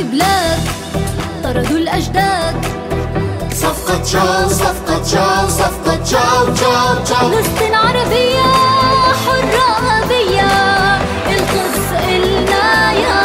بلاد طردوا الأجداد. صفقة تشاو صفقة تشاو صفقة تشاو تشاو تشاو. فلسطين عربية حرة أبية، القدس إلنا يا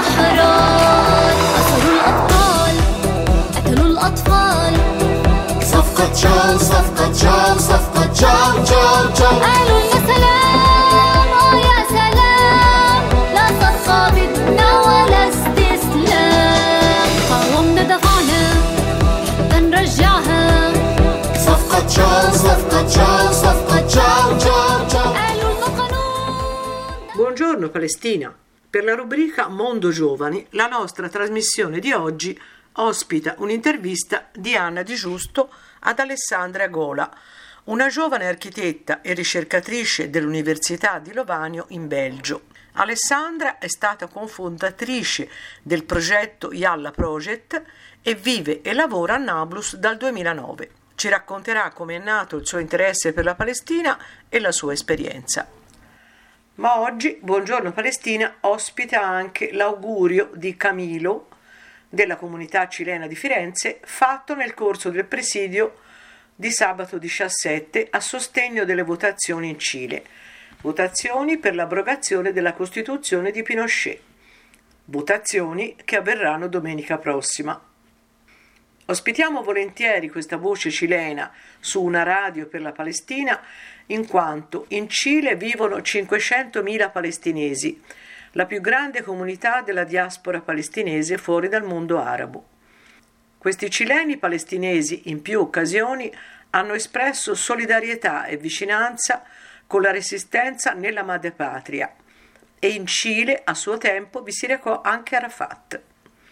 أحرار. أسروا الأبطال قتلوا الأطفال. صفقة تشاو صفقة تشاو صفقة تشاو تشاو تشاو. قالوا يا سلام يا سلام، لا صفقة بدنا ولا استسلام. قاومنا دفعنا حتى نرجعها. صفقة تشاو صفقة تشاو صفقة تشاو تشاو تشاو. قالوا القانون. Buongiorno Palestina! Per la rubrica Mondo Giovani, la nostra trasmissione di oggi ospita un'intervista di Anna Di Giusto ad Alessandra Gola, una giovane architetta e ricercatrice dell'Università di Lovanio in Belgio. Alessandra è stata cofondatrice del progetto Yalla Project e vive e lavora a Nablus dal 2009. Ci racconterà come è nato il suo interesse per la Palestina e la sua esperienza. Ma oggi Buongiorno Palestina ospita anche l'augurio di Camilo della comunità cilena di Firenze, fatto nel corso del presidio di sabato 17 a sostegno delle votazioni in Cile. Votazioni per l'abrogazione della Costituzione di Pinochet. Votazioni che avverranno domenica prossima. Ospitiamo volentieri questa voce cilena su una radio per la Palestina, in quanto in Cile vivono 500.000 palestinesi, la più grande comunità della diaspora palestinese fuori dal mondo arabo. Questi cileni palestinesi in più occasioni hanno espresso solidarietà e vicinanza con la resistenza nella madrepatria e in Cile a suo tempo vi si recò anche Arafat.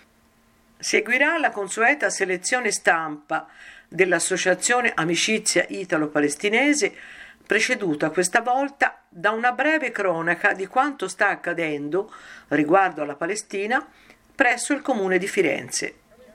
Seguirà la consueta selezione stampa dell'Associazione Amicizia Italo-Palestinese, preceduta questa volta da una breve cronaca di quanto sta accadendo riguardo alla Palestina presso il comune di Firenze.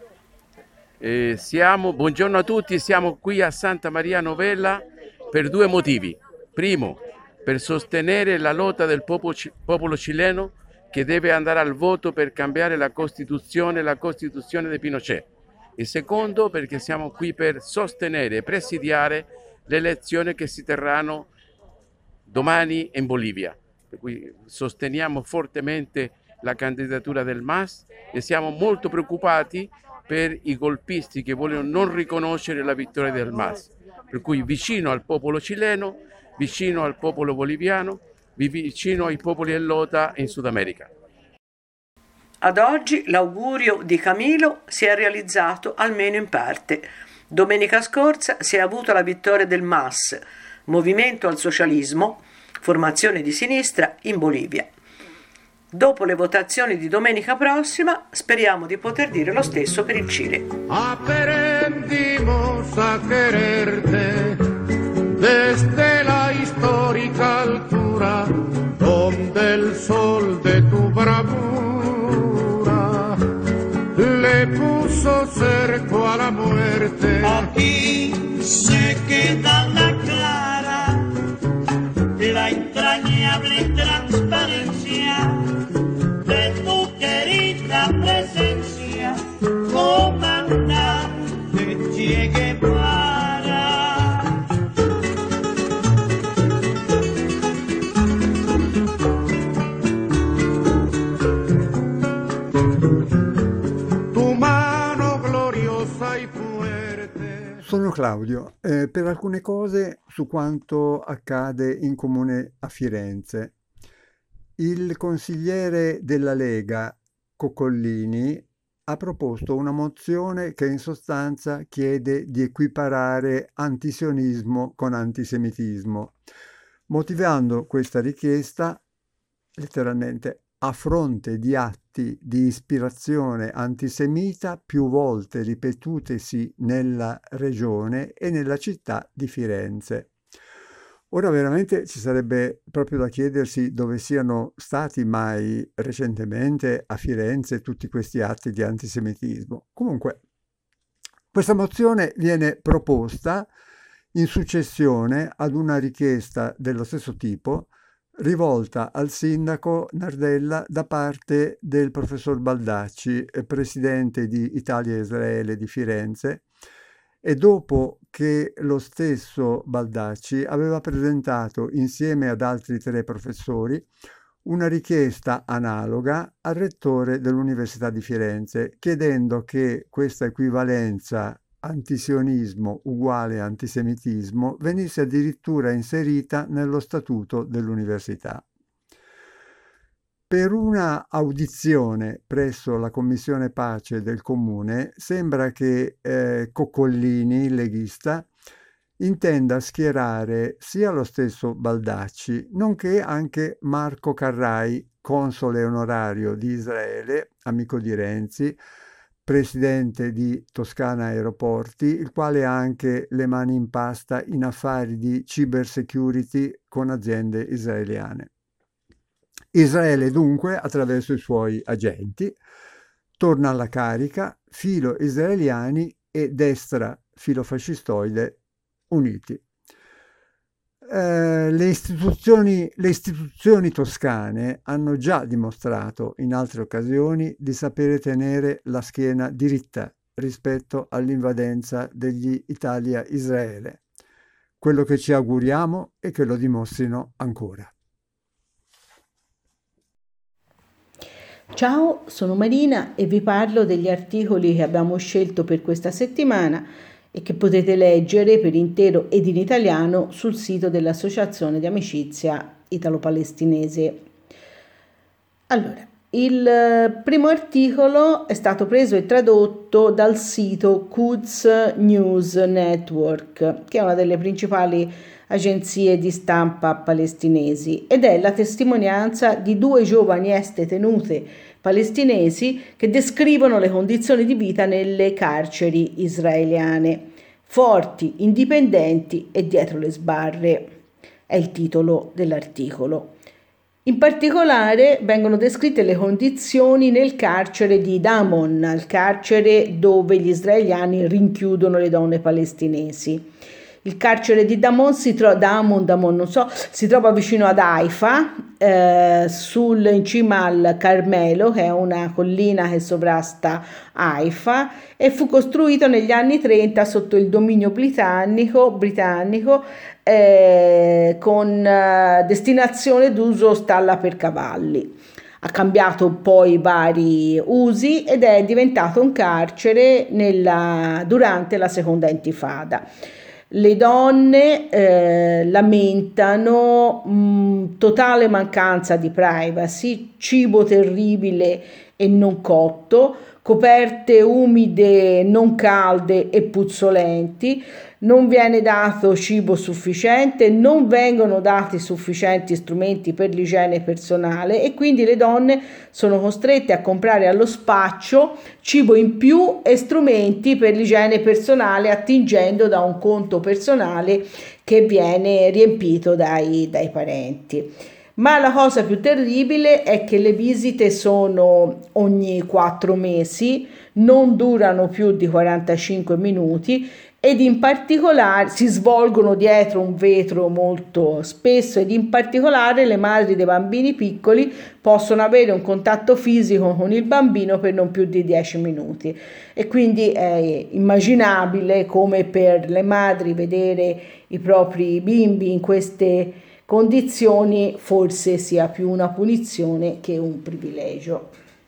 Buongiorno a tutti, siamo qui a Santa Maria Novella per due motivi. Primo, per sostenere la lotta del popolo cileno che deve andare al voto per cambiare la Costituzione di Pinochet. E secondo, perché siamo qui per sostenere e presidiare le elezioni che si terranno domani in Bolivia. Per cui sosteniamo fortemente la candidatura del MAS e siamo molto preoccupati per i golpisti che vogliono non riconoscere la vittoria del MAS. Per cui vicino al popolo cileno, vicino al popolo boliviano, vicino ai popoli ellota in Sud America. Ad oggi l'augurio di Camilo si è realizzato almeno in parte. Domenica scorsa si è avuta la vittoria del MAS, Movimento al Socialismo, formazione di sinistra in Bolivia. Dopo le votazioni di domenica prossima speriamo di poter dire lo stesso per il Cile. Aprendimos a quererte desde la histórica altura donde el sol de tu bravura le puso cerco a la muerte. Aquí se queda la clara, la entrañable transparencia de tu querida presencia, comandante Che Guevara. Tu mano gloriosa y fuerte. Sono Claudio, per alcune cose su quanto accade in comune a Firenze. Il consigliere della Lega, Coccollini, ha proposto una mozione che in sostanza chiede di equiparare antisionismo con antisemitismo, motivando questa richiesta letteralmente a fronte di atti di ispirazione antisemita più volte ripetutesi nella regione e nella città di Firenze. Ora veramente ci sarebbe proprio da chiedersi dove siano stati mai recentemente a Firenze tutti questi atti di antisemitismo. Comunque, questa mozione viene proposta in successione ad una richiesta dello stesso tipo rivolta al sindaco Nardella da parte del professor Baldacci, presidente di Italia e Israele di Firenze, e dopo che lo stesso Baldacci aveva presentato insieme ad altri 3 professori una richiesta analoga al rettore dell'Università di Firenze, chiedendo che questa equivalenza antisionismo uguale antisemitismo venisse addirittura inserita nello statuto dell'università. Per una audizione presso la Commissione Pace del Comune sembra che Coccollini, il leghista, intenda schierare sia lo stesso Baldacci, nonché anche Marco Carrai, console onorario di Israele, amico di Renzi, presidente di Toscana Aeroporti, il quale ha anche le mani in pasta in affari di cybersecurity con aziende israeliane. Israele dunque, attraverso i suoi agenti, torna alla carica, filo israeliani e destra filofascistoide uniti. Le istituzioni toscane hanno già dimostrato in altre occasioni di sapere tenere la schiena diritta rispetto all'invadenza degli Italia-Israele. Quello che ci auguriamo è che lo dimostrino ancora. Ciao, sono Marina e vi parlo degli articoli che abbiamo scelto per questa settimana e che potete leggere per intero ed in italiano sul sito dell'Associazione di Amicizia Italo-Palestinese. Allora, il primo articolo è stato preso e tradotto dal sito Quds News Network, che è una delle principali agenzie di stampa palestinesi, ed è la testimonianza di 2 giovani detenute palestinesi che descrivono le condizioni di vita nelle carceri israeliane. Forti, indipendenti e dietro le sbarre è il titolo dell'articolo. In particolare vengono descritte le condizioni nel carcere di Damon, il carcere dove gli israeliani rinchiudono le donne palestinesi. Il carcere di Damon si trova vicino ad Haifa, in cima al Carmelo, che è una collina che sovrasta Haifa, e fu costruito negli anni 30 sotto il dominio britannico con destinazione d'uso stalla per cavalli. Ha cambiato poi vari usi ed è diventato un carcere durante la seconda intifada. Le donne lamentano totale mancanza di privacy, cibo terribile e non cotto, coperte umide, non calde e puzzolenti, non viene dato cibo sufficiente, non vengono dati sufficienti strumenti per l'igiene personale e quindi le donne sono costrette a comprare allo spaccio cibo in più e strumenti per l'igiene personale attingendo da un conto personale che viene riempito dai parenti. Ma la cosa più terribile è che le visite sono ogni 4 mesi, non durano più di 45 minuti ed in particolare si svolgono dietro un vetro molto spesso ed in particolare le madri dei bambini piccoli possono avere un contatto fisico con il bambino per non più di 10 minuti e quindi è immaginabile come per le madri vedere i propri bimbi in queste condizioni forse sia più una punizione che un privilegio.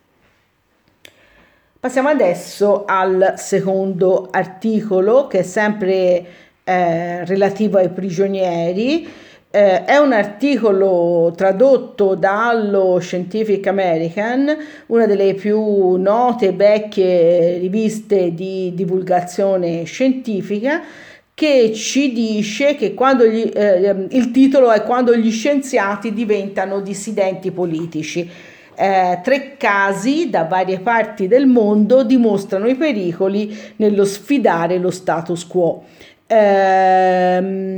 Passiamo adesso al secondo articolo che è sempre relativo ai prigionieri. È un articolo tradotto dallo Scientific American, una delle più note e vecchie riviste di divulgazione scientifica, che ci dice che il titolo è Quando gli scienziati diventano dissidenti politici. 3 casi da varie parti del mondo dimostrano i pericoli nello sfidare lo status quo.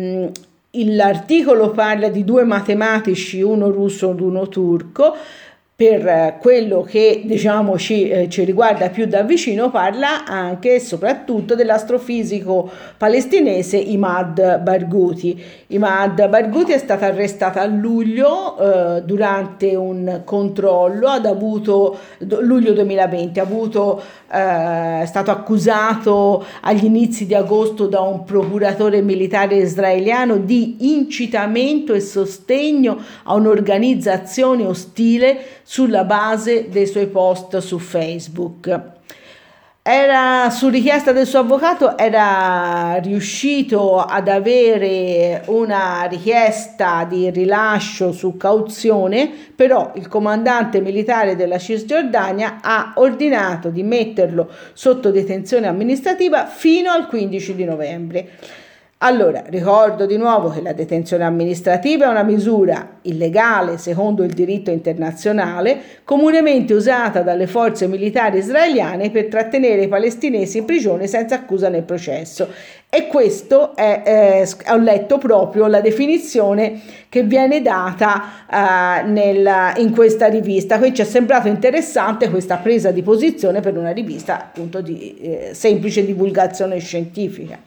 L'articolo parla di 2 matematici, uno russo ed uno turco, per quello che diciamo ci riguarda più da vicino, parla anche e soprattutto dell'astrofisico palestinese Imad Barghouti. Imad Barghouti è stata arrestata a luglio durante un controllo, luglio 2020, è stato accusato agli inizi di agosto da un procuratore militare israeliano di incitamento e sostegno a un'organizzazione ostile sulla base dei suoi post su Facebook. Su richiesta del suo avvocato, era riuscito ad avere una richiesta di rilascio su cauzione, però il comandante militare della Cisgiordania ha ordinato di metterlo sotto detenzione amministrativa fino al 15 di novembre. Allora, ricordo di nuovo che la detenzione amministrativa è una misura illegale secondo il diritto internazionale, comunemente usata dalle forze militari israeliane per trattenere i palestinesi in prigione senza accusa nel processo. E questo ho letto proprio la definizione che viene data in questa rivista. Quindi ci è sembrato interessante questa presa di posizione per una rivista appunto di semplice divulgazione scientifica.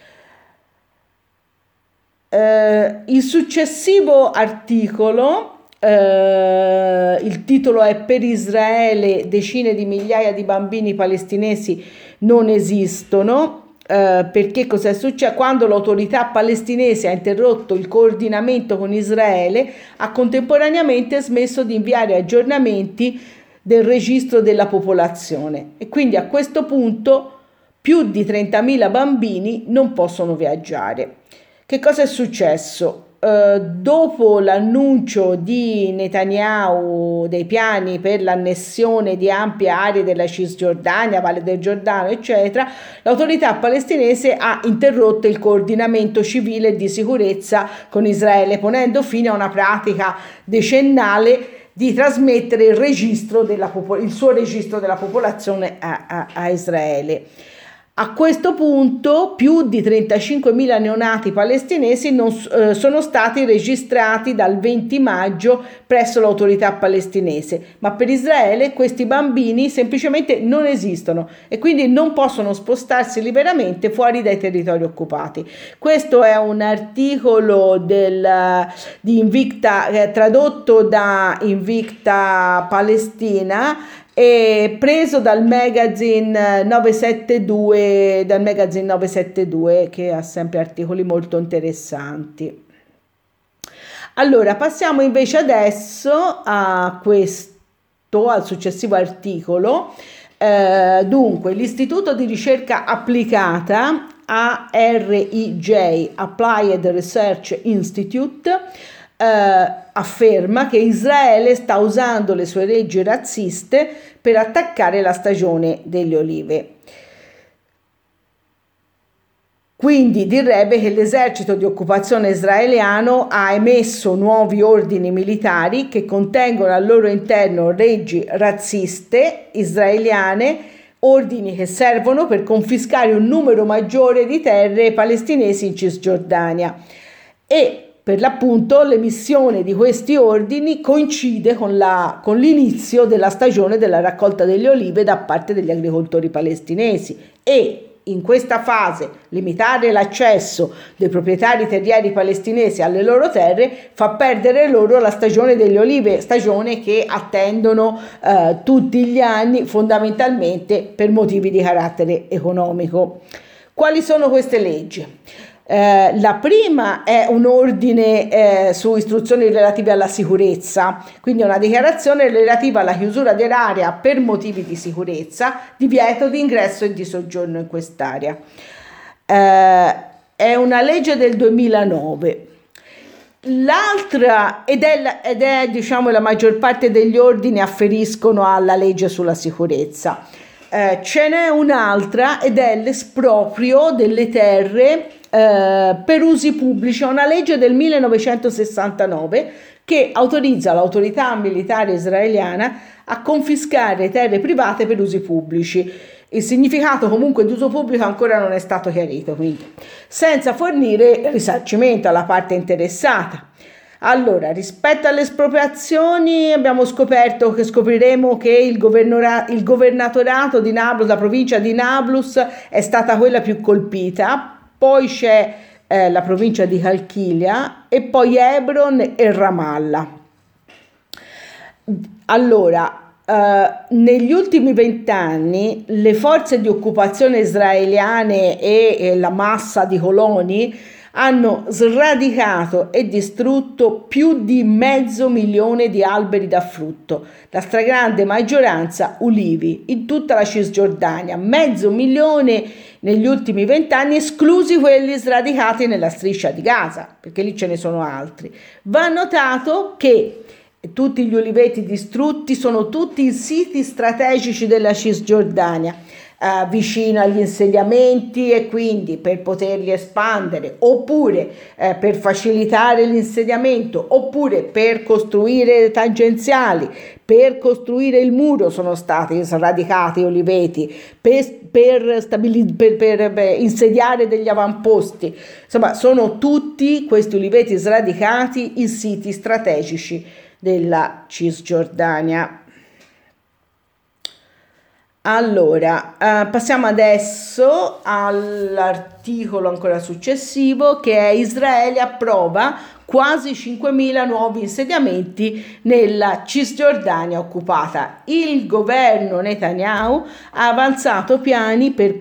Il successivo articolo, il titolo è "Per Israele decine di migliaia di bambini palestinesi non esistono", perché cos'è successo? Quando l'autorità palestinese ha interrotto il coordinamento con Israele, ha contemporaneamente smesso di inviare aggiornamenti del registro della popolazione e quindi a questo punto più di 30.000 bambini non possono viaggiare. Che cosa è successo? Dopo l'annuncio di Netanyahu dei piani per l'annessione di ampie aree della Cisgiordania, Valle del Giordano, eccetera, l'autorità palestinese ha interrotto il coordinamento civile e di sicurezza con Israele, ponendo fine a una pratica decennale di trasmettere il suo registro della popolazione a Israele. A questo punto più di 35.000 neonati palestinesi sono stati registrati dal 20 maggio presso l'autorità palestinese, ma per Israele questi bambini semplicemente non esistono e quindi non possono spostarsi liberamente fuori dai territori occupati. Questo è un articolo di Invicta, tradotto da Invicta Palestina, è preso dal magazine 972, che ha sempre articoli molto interessanti. Allora, passiamo invece adesso al successivo articolo. Dunque, l'Istituto di Ricerca Applicata, ARIJ, Applied Research Institute, afferma che Israele sta usando le sue leggi razziste per attaccare la stagione delle olive. Quindi direbbe che l'esercito di occupazione israeliano ha emesso nuovi ordini militari che contengono al loro interno leggi razziste israeliane, ordini che servono per confiscare un numero maggiore di terre palestinesi in Cisgiordania. E per l'appunto l'emissione di questi ordini coincide con l'inizio della stagione della raccolta delle olive da parte degli agricoltori palestinesi e in questa fase limitare l'accesso dei proprietari terrieri palestinesi alle loro terre fa perdere loro la stagione delle olive, stagione che attendono tutti gli anni fondamentalmente per motivi di carattere economico. Quali sono queste leggi? La prima è un ordine su istruzioni relative alla sicurezza, quindi una dichiarazione relativa alla chiusura dell'area per motivi di sicurezza, divieto di ingresso e di soggiorno in quest'area. È una legge del 2009. L'altra, ed è diciamo la maggior parte degli ordini afferiscono alla legge sulla sicurezza. Ce n'è un'altra ed è l'esproprio delle terre per usi pubblici, una legge del 1969 che autorizza l'autorità militare israeliana a confiscare terre private per usi pubblici. Il significato comunque di uso pubblico ancora non è stato chiarito, quindi senza fornire risarcimento alla parte interessata. Allora, rispetto alle espropriazioni abbiamo scopriremo che il governatorato di Nablus, la provincia di Nablus, è stata quella più colpita, poi c'è la provincia di Halkilia e poi Hebron e Ramallah. Allora, negli ultimi 20 anni le forze di occupazione israeliane e la massa di coloni hanno sradicato e distrutto più di 500.000 di alberi da frutto, la stragrande maggioranza ulivi, in tutta la Cisgiordania, 500.000 negli ultimi 20 anni, esclusi quelli sradicati nella striscia di Gaza, perché lì ce ne sono altri. Va notato che tutti gli uliveti distrutti sono tutti in siti strategici della Cisgiordania, vicino agli insediamenti, e quindi per poterli espandere, oppure per facilitare l'insediamento, oppure per costruire tangenziali, per costruire il muro sono stati sradicati oliveti, per insediare degli avamposti. Insomma, sono tutti questi oliveti sradicati in siti strategici della Cisgiordania. Allora, passiamo adesso all'articolo ancora successivo, che è: Israele approva quasi 5.000 nuovi insediamenti nella Cisgiordania occupata. Il governo Netanyahu ha avanzato piani per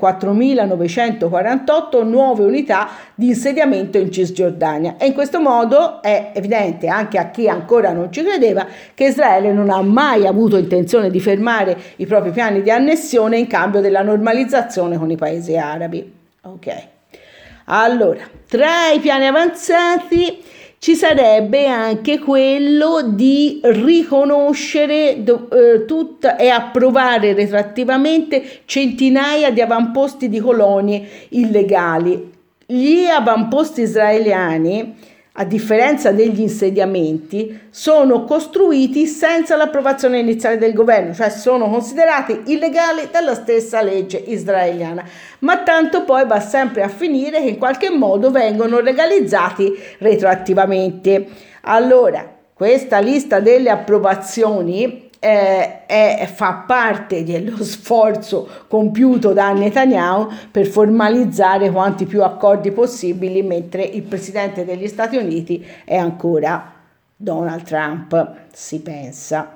4.948 nuove unità di insediamento in Cisgiordania, e in questo modo è evidente anche a chi ancora non ci credeva che Israele non ha mai avuto intenzione di fermare i propri piani di annessione in cambio della normalizzazione con i paesi arabi. Ok, allora, tra i piani avanzati ci sarebbe anche quello di riconoscere e approvare retroattivamente centinaia di avamposti di colonie illegali. Gli avamposti israeliani, a differenza degli insediamenti, sono costruiti senza l'approvazione iniziale del governo, cioè sono considerati illegali dalla stessa legge israeliana, ma tanto poi va sempre a finire che in qualche modo vengono legalizzati retroattivamente. Allora, questa lista delle approvazioni fa parte dello sforzo compiuto da Netanyahu per formalizzare quanti più accordi possibili, mentre il presidente degli Stati Uniti è ancora Donald Trump, si pensa.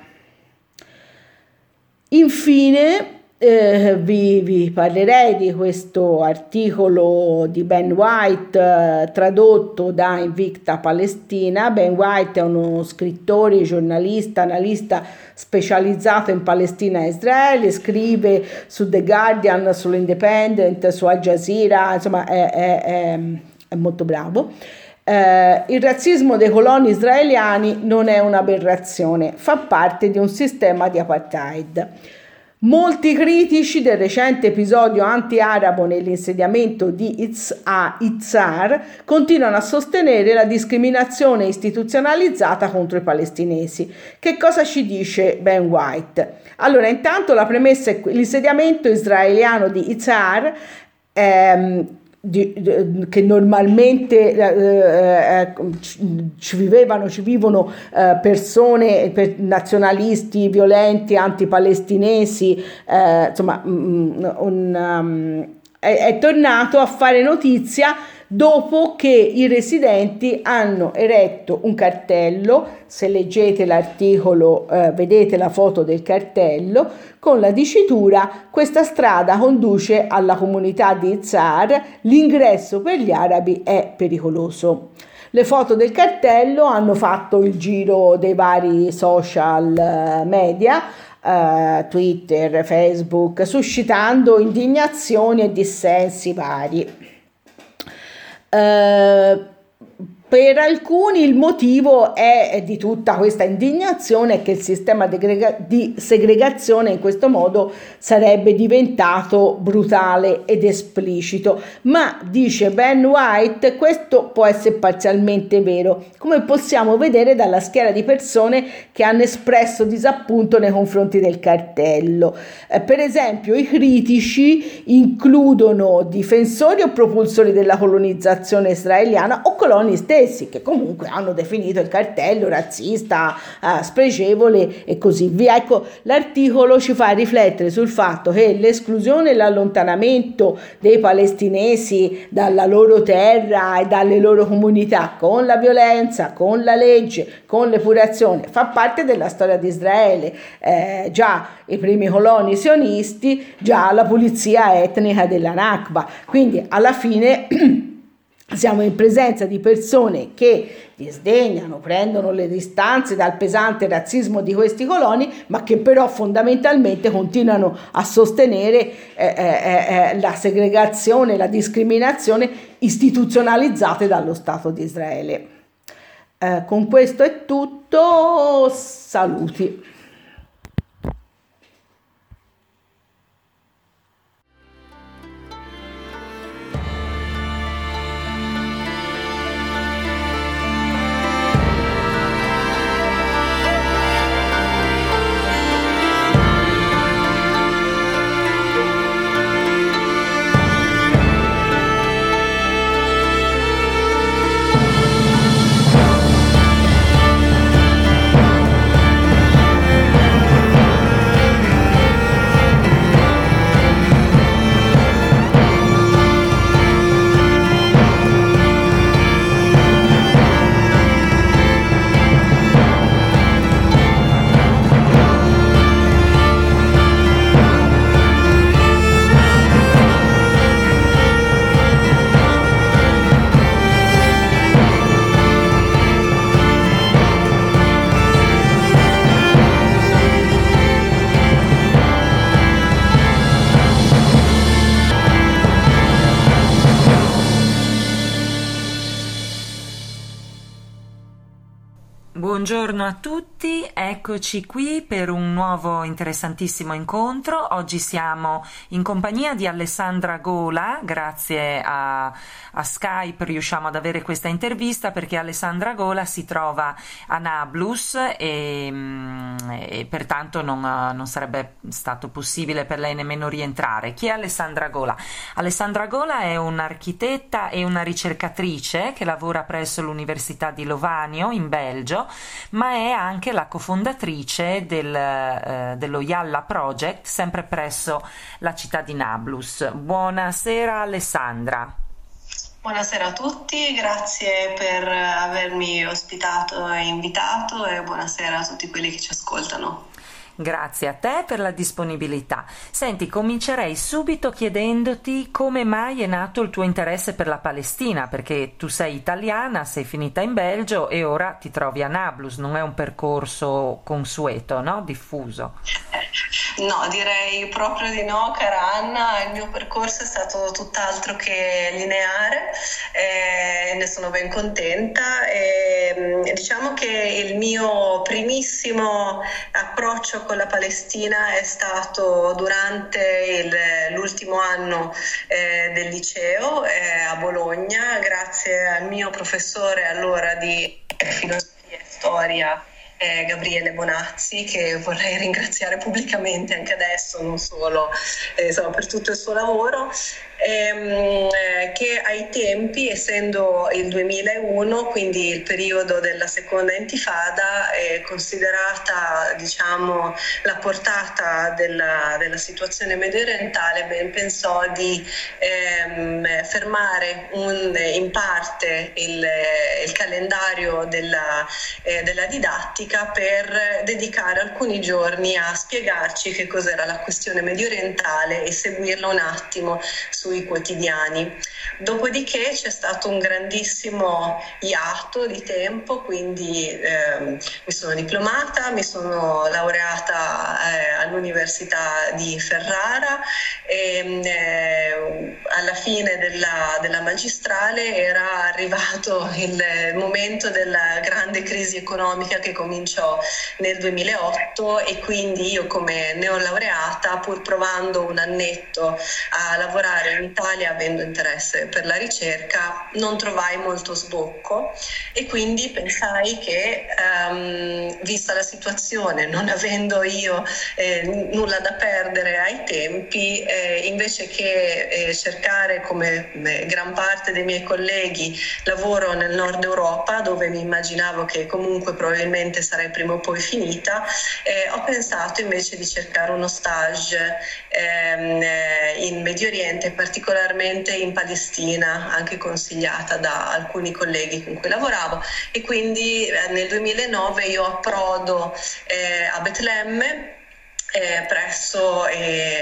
Infine vi parlerei di questo articolo di Ben White tradotto da Invicta Palestina. Ben White è uno scrittore, giornalista, analista specializzato in Palestina e Israele, scrive su The Guardian, sull'Independent, su Al Jazeera, insomma è molto bravo. Il razzismo dei coloni israeliani non è un'aberrazione, fa parte di un sistema di apartheid. Molti critici del recente episodio anti-arabo nell'insediamento di Itzar continuano a sostenere la discriminazione istituzionalizzata contro i palestinesi. Che cosa ci dice Ben White? Allora, intanto la premessa è l'insediamento israeliano di Itzar, che normalmente ci vivono persone nazionalisti violenti, antipalestinesi, insomma è tornato a fare notizia dopo che i residenti hanno eretto un cartello. Se leggete l'articolo vedete la foto del cartello con la dicitura: questa strada conduce alla comunità di Itzar, l'ingresso per gli arabi è pericoloso. Le foto del cartello hanno fatto il giro dei vari social media, Twitter, Facebook, suscitando indignazioni e dissensi vari. Per alcuni il motivo è di tutta questa indignazione che il sistema di segregazione in questo modo sarebbe diventato brutale ed esplicito, ma dice Ben White questo può essere parzialmente vero, come possiamo vedere dalla schiera di persone che hanno espresso disappunto nei confronti del cartello. Per esempio, i critici includono difensori o propulsori della colonizzazione israeliana o coloni stessi, stessi, che comunque hanno definito il cartello razzista, spregevole e così via. Ecco, l'articolo ci fa riflettere sul fatto che l'esclusione e l'allontanamento dei palestinesi dalla loro terra e dalle loro comunità con la violenza, con la legge, con l'epurazione, fa parte della storia di Israele. Già i primi coloni sionisti, già la pulizia etnica della Nakba. Quindi alla fine siamo in presenza di persone che disdegnano, prendono le distanze dal pesante razzismo di questi coloni, ma che però fondamentalmente continuano a sostenere la segregazione, la discriminazione istituzionalizzate dallo Stato di Israele. Con questo è tutto, saluti. Buongiorno a tutti, eccoci qui per un nuovo interessantissimo incontro. Oggi siamo in compagnia di Alessandra Gola, grazie a Skype riusciamo ad avere questa intervista perché Alessandra Gola si trova a Nablus e pertanto non sarebbe stato possibile per lei nemmeno rientrare. Chi è Alessandra Gola? Alessandra Gola è un'architetta e una ricercatrice che lavora presso l'Università di Lovanio in Belgio, ma è anche la cofondatrice dello Yalla Project, sempre presso la città di Nablus. Buonasera Alessandra. Buonasera a tutti, grazie per avermi ospitato e invitato e buonasera a tutti quelli che ci ascoltano. Grazie a te per la disponibilità. Senti, comincerei subito chiedendoti come mai è nato il tuo interesse per la Palestina, perché tu sei italiana, sei finita in Belgio e ora ti trovi a Nablus, non è un percorso consueto, no? Diffuso. No, direi proprio di no, cara Anna, il mio percorso è stato tutt'altro che lineare, ne sono ben contenta e diciamo che il mio primissimo approccio con la Palestina è stato durante l'ultimo anno del liceo a Bologna, grazie al mio professore allora di filosofia e storia, Gabriele Bonazzi, che vorrei ringraziare pubblicamente anche adesso, non solo per tutto il suo lavoro, che ai tempi, essendo il 2001, quindi il periodo della seconda intifada, considerata diciamo la portata della situazione mediorientale, ben pensò di fermare in parte il calendario della didattica per dedicare alcuni giorni a spiegarci che cos'era la questione mediorientale e seguirla un attimo sui quotidiani. Dopodiché c'è stato un grandissimo iato di tempo, quindi mi sono diplomata, mi sono laureata all'Università di Ferrara e alla fine della magistrale era arrivato il momento della grande crisi economica che cominciò nel 2008 e quindi io come neolaureata, pur provando un annetto a lavorare in Italia, avendo interesse per la ricerca, non trovai molto sbocco e quindi pensai che, vista la situazione, non avendo io nulla da perdere ai tempi, invece che cercare, come gran parte dei miei colleghi, lavoro nel nord Europa, dove mi immaginavo che comunque probabilmente sarei prima o poi finita, ho pensato invece di cercare uno stage in Medio Oriente, particolarmente in Palestina, anche consigliata da alcuni colleghi con cui lavoravo, e quindi nel 2009 io approdo a Betlemme, presso a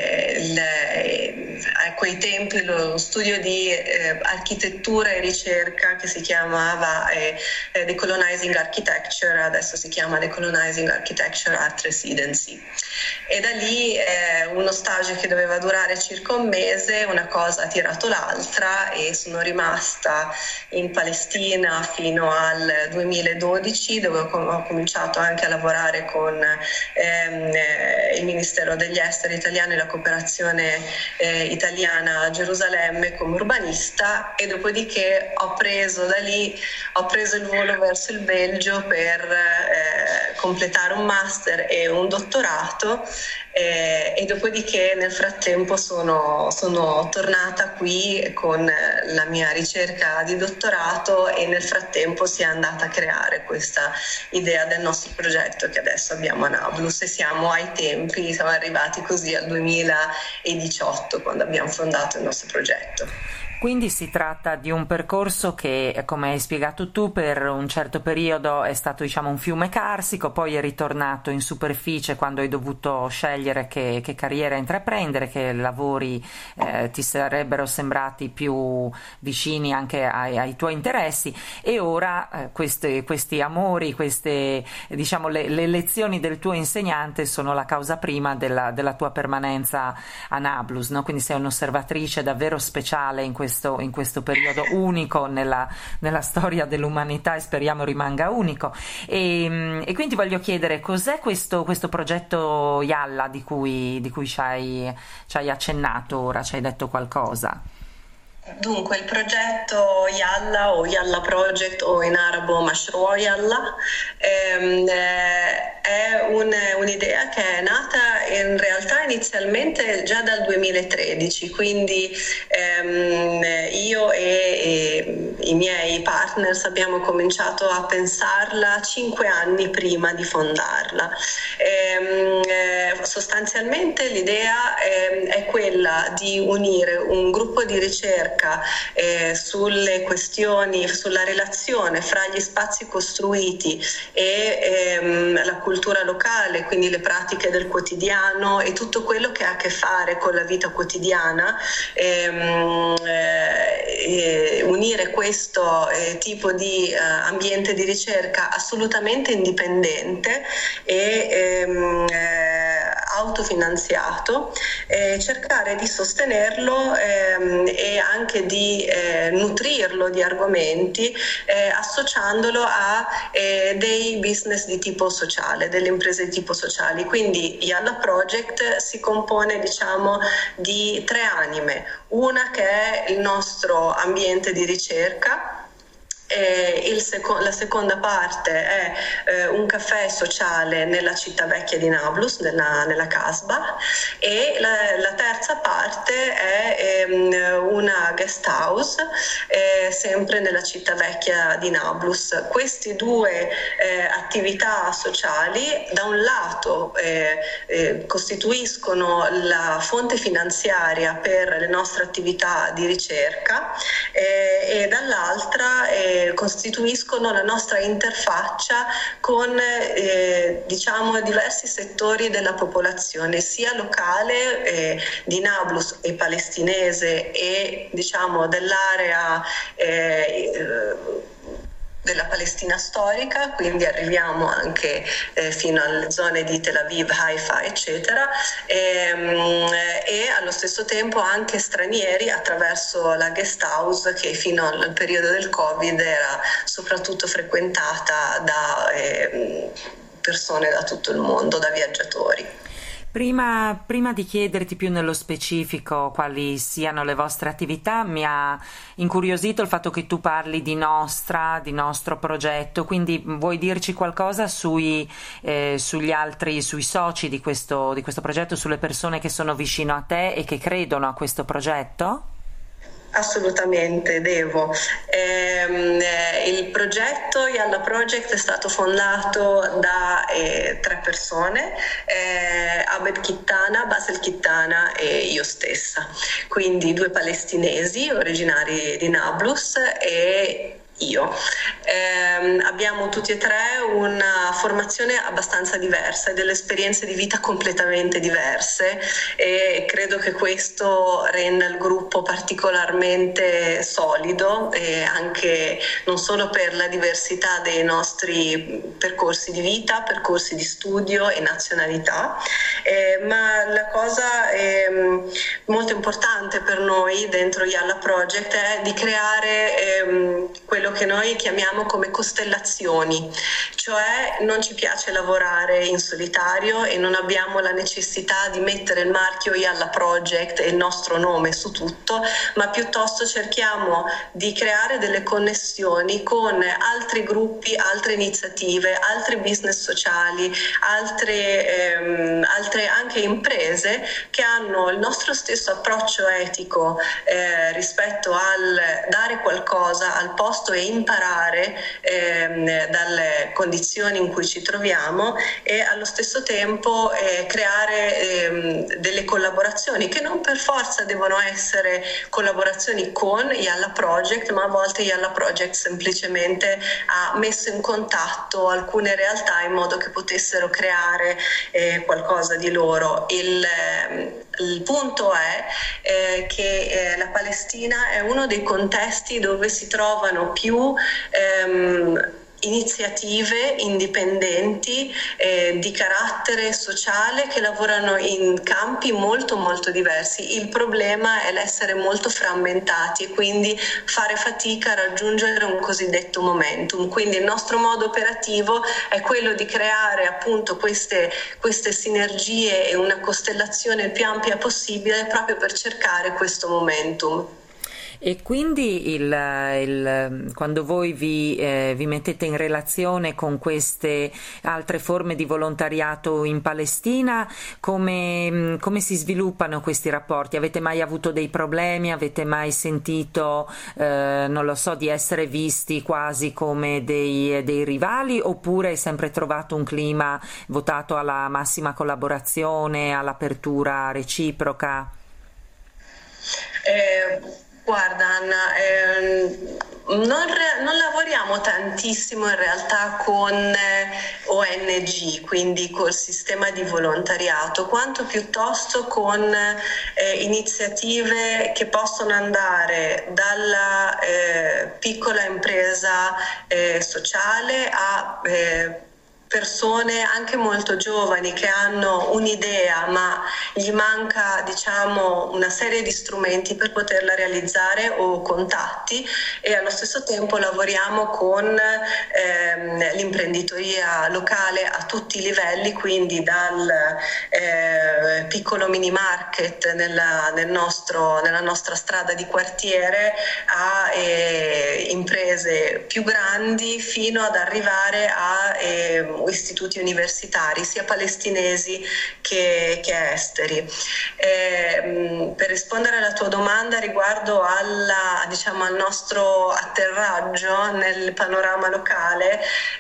quei tempi lo studio di architettura e ricerca che si chiamava Decolonizing Architecture, adesso si chiama Decolonizing Architecture Art Residency, e da lì uno stage che doveva durare circa un mese, una cosa ha tirato l'altra e sono rimasta in Palestina fino al 2012, dove ho cominciato anche a lavorare con il Ministero degli Esteri italiano e la cooperazione italiana a Gerusalemme come urbanista, e dopodiché ho preso il volo verso il Belgio per completare un master e un dottorato, e dopodiché nel frattempo sono tornata qui con la mia ricerca di dottorato, e nel frattempo si è andata a creare questa idea del nostro progetto che adesso abbiamo a Nablus, e siamo arrivati così al 2018 quando abbiamo fondato il nostro progetto. Quindi si tratta di un percorso che, come hai spiegato tu, per un certo periodo è stato, diciamo, un fiume carsico, poi è ritornato in superficie quando hai dovuto scegliere che carriera intraprendere, che lavori ti sarebbero sembrati più vicini anche ai tuoi interessi, e ora questi amori, diciamo, le lezioni del tuo insegnante sono la causa prima della tua permanenza a Nablus, no? Quindi sei un'osservatrice davvero speciale in questo periodo unico nella storia dell'umanità, e speriamo rimanga unico. E quindi voglio chiedere, cos'è questo progetto Yalla di cui ci hai accennato ora, ci hai detto qualcosa? Dunque, il progetto Yalla, o Yalla Project, o in arabo Mashrou Yalla, è un'idea che è nata in realtà inizialmente già dal 2013, quindi io e i miei partners abbiamo cominciato a pensarla 5 anni prima di fondarla. Sostanzialmente l'idea è quella di unire un gruppo di ricerca sulle questioni, sulla relazione fra gli spazi costruiti e la cultura locale, quindi le pratiche del quotidiano e tutto quello che ha a che fare con la vita quotidiana, unire questo tipo di ambiente di ricerca assolutamente indipendente e autofinanziato, cercare di sostenerlo e anche di nutrirlo di argomenti, associandolo a dei business di tipo sociale, delle imprese di tipo sociali. Quindi Yalla Project si compone, diciamo, di 3 anime: una che è il nostro ambiente di ricerca, la seconda parte è un caffè sociale nella città vecchia di Nablus, nella Casbah, e la terza parte è una guest house sempre nella città vecchia di Nablus. Queste due attività sociali da un lato costituiscono la fonte finanziaria per le nostre attività di ricerca e dall'altra costituiscono la nostra interfaccia con diciamo diversi settori della popolazione, sia locale di Nablus e palestinese, e diciamo dell'area della Palestina storica, quindi arriviamo anche fino alle zone di Tel Aviv, Haifa, eccetera, e allo stesso tempo anche stranieri attraverso la guest house, che fino al periodo del Covid era soprattutto frequentata da persone da tutto il mondo, da viaggiatori. Prima di chiederti più nello specifico quali siano le vostre attività, mi ha incuriosito il fatto che tu parli di nostro progetto, quindi vuoi dirci qualcosa sugli soci di questo progetto, sulle persone che sono vicino a te e che credono a questo progetto? Assolutamente, devo. Il progetto Yalla Project è stato fondato da 3 persone, Abed Kittana, Basel Kittana e io stessa, quindi 2 palestinesi originari di Nablus e io. Abbiamo tutti e 3 una formazione abbastanza diversa e delle esperienze di vita completamente diverse, e credo che questo renda il gruppo particolarmente solido, e anche non solo per la diversità dei nostri percorsi di vita, percorsi di studio e nazionalità, ma la cosa molto importante per noi dentro Yalla Project è di creare quello che noi chiamiamo come costellazioni, cioè non ci piace lavorare in solitario e non abbiamo la necessità di mettere il marchio Yalla Project e il nostro nome su tutto, ma piuttosto cerchiamo di creare delle connessioni con altri gruppi, altre iniziative, altri business sociali, altre anche imprese che hanno il nostro stesso approccio etico rispetto al dare qualcosa al posto e imparare dalle condizioni in cui ci troviamo, e allo stesso tempo creare delle collaborazioni che non per forza devono essere collaborazioni con Yalla Project, ma a volte Yalla Project semplicemente ha messo in contatto alcune realtà in modo che potessero creare qualcosa di loro. Il punto è che la Palestina è uno dei contesti dove si trovano più iniziative indipendenti di carattere sociale che lavorano in campi molto molto diversi. Il problema è l'essere molto frammentati e quindi fare fatica a raggiungere un cosiddetto momentum. Quindi il nostro modo operativo è quello di creare appunto queste sinergie e una costellazione il più ampia possibile proprio per cercare questo momentum. E quindi quando voi vi mettete in relazione con queste altre forme di volontariato in Palestina, come si sviluppano questi rapporti? Avete mai avuto dei problemi? Avete mai sentito, non lo so, di essere visti quasi come dei rivali, oppure hai sempre trovato un clima votato alla massima collaborazione, all'apertura reciproca? Guarda Anna, non lavoriamo tantissimo in realtà con ONG, quindi col sistema di volontariato, quanto piuttosto con iniziative che possono andare dalla piccola impresa sociale a persone anche molto giovani che hanno un'idea ma gli manca, diciamo, una serie di strumenti per poterla realizzare o contatti, e allo stesso tempo lavoriamo con l'imprenditoria locale a tutti i livelli, quindi dal piccolo mini market nella nostra strada di quartiere a imprese più grandi, fino ad arrivare a istituti universitari sia palestinesi che esteri. Per rispondere alla tua domanda riguardo al nostro atterraggio nel panorama locale,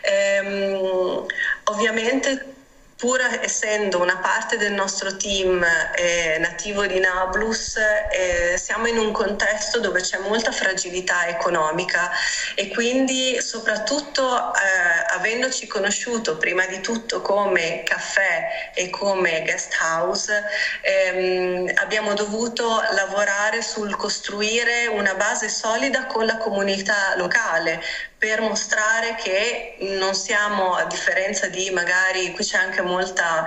ovviamente, pur essendo una parte del nostro team nativo di Nablus, siamo in un contesto dove c'è molta fragilità economica, e quindi soprattutto avendoci conosciuto prima di tutto come caffè e come guest house, abbiamo dovuto lavorare sul costruire una base solida con la comunità locale, per mostrare che non siamo, a differenza di magari, qui c'è anche molta,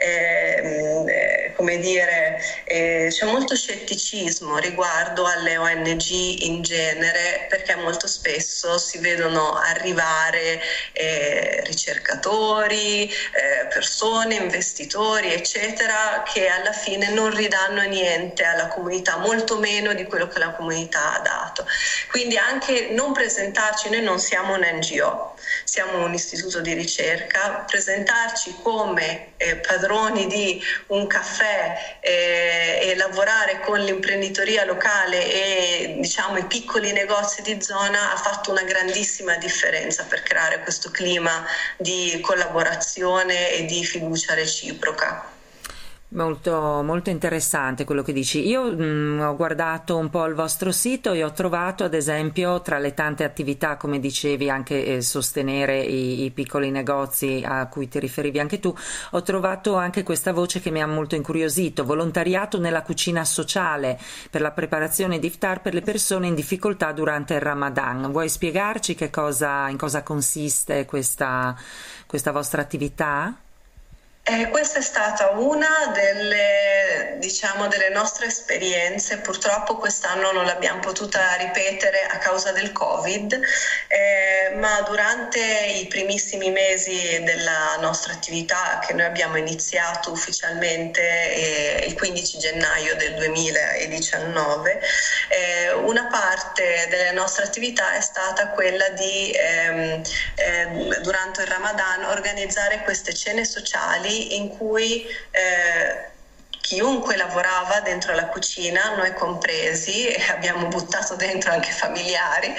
come dire, c'è molto scetticismo riguardo alle ONG in genere, perché molto spesso si vedono arrivare ricercatori, persone, investitori, eccetera, che alla fine non ridanno niente alla comunità, molto meno di quello che la comunità ha dato. Quindi anche non presentarci, noi non siamo un NGO, siamo un istituto di ricerca, presentarci come padroni di un caffè e lavorare con l'imprenditoria locale e diciamo i piccoli negozi di zona ha fatto una grandissima differenza per creare questo clima di collaborazione e di fiducia reciproca. Molto, molto interessante quello che dici. Io ho guardato un po' il vostro sito e ho trovato, ad esempio, tra le tante attività, come dicevi, anche sostenere i piccoli negozi a cui ti riferivi anche tu, ho trovato anche questa voce che mi ha molto incuriosito: volontariato nella cucina sociale per la preparazione di iftar per le persone in difficoltà durante il Ramadan. Vuoi spiegarci in cosa consiste questa vostra attività? Questa è stata una delle nostre esperienze. Purtroppo quest'anno non l'abbiamo potuta ripetere a causa del Covid, ma durante i primissimi mesi della nostra attività, che noi abbiamo iniziato ufficialmente il 15 gennaio del 2019, una parte delle nostre attività è stata quella di, durante il Ramadan, organizzare queste cene sociali in cui chiunque lavorava dentro la cucina, noi compresi, e abbiamo buttato dentro anche familiari,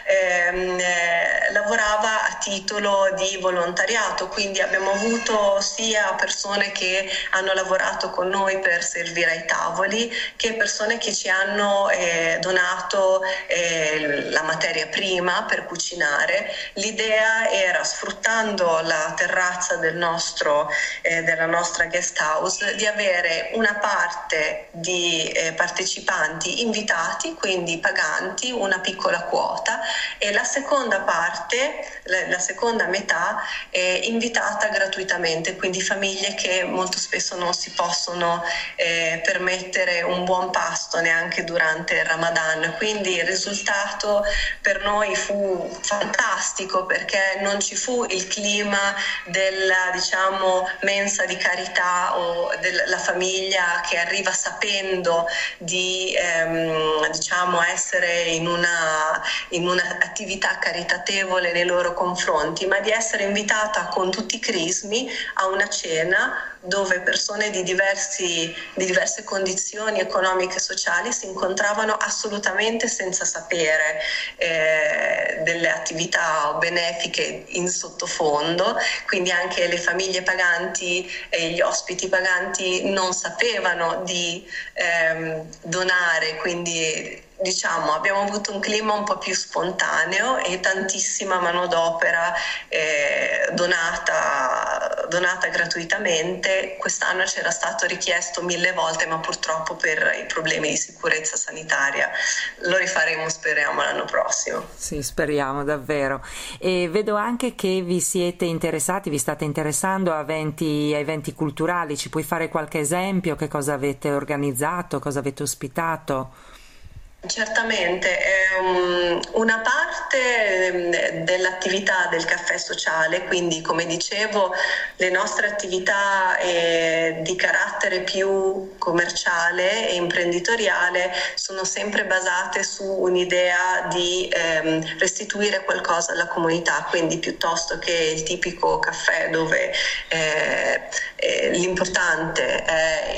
lavorava a titolo di volontariato, quindi abbiamo avuto sia persone che hanno lavorato con noi per servire ai tavoli, che persone che ci hanno donato la materia prima per cucinare. L'idea era, sfruttando la terrazza della nostra guest house, di avere una parte di partecipanti invitati, quindi paganti, una piccola quota, e la seconda parte, la seconda metà, invitata gratuitamente, quindi famiglie che molto spesso non si possono permettere un buon pasto neanche durante il Ramadan. Quindi il risultato per noi fu fantastico, perché non ci fu il clima della, diciamo, mensa di carità o della famiglia che arriva sapendo di essere in un'attività caritatevole nei loro confronti, ma di essere invitata con tutti i crismi a una cena dove persone di diverse condizioni economiche e sociali si incontravano assolutamente senza sapere delle attività benefiche in sottofondo. Quindi anche le famiglie paganti e gli ospiti paganti non sapevano di donare, quindi diciamo abbiamo avuto un clima un po' più spontaneo e tantissima manodopera donata gratuitamente. Quest'anno c'era stato richiesto 1000 volte, ma purtroppo per i problemi di sicurezza sanitaria lo rifaremo, speriamo, l'anno prossimo. Sì, speriamo davvero. E vedo anche che vi state interessando a eventi culturali. Ci puoi fare qualche esempio? Che cosa avete organizzato? Cosa avete ospitato? Certamente, una parte dell'attività del caffè sociale, quindi come dicevo le nostre attività di carattere più commerciale e imprenditoriale sono sempre basate su un'idea di restituire qualcosa alla comunità, quindi piuttosto che il tipico caffè dove l'importante è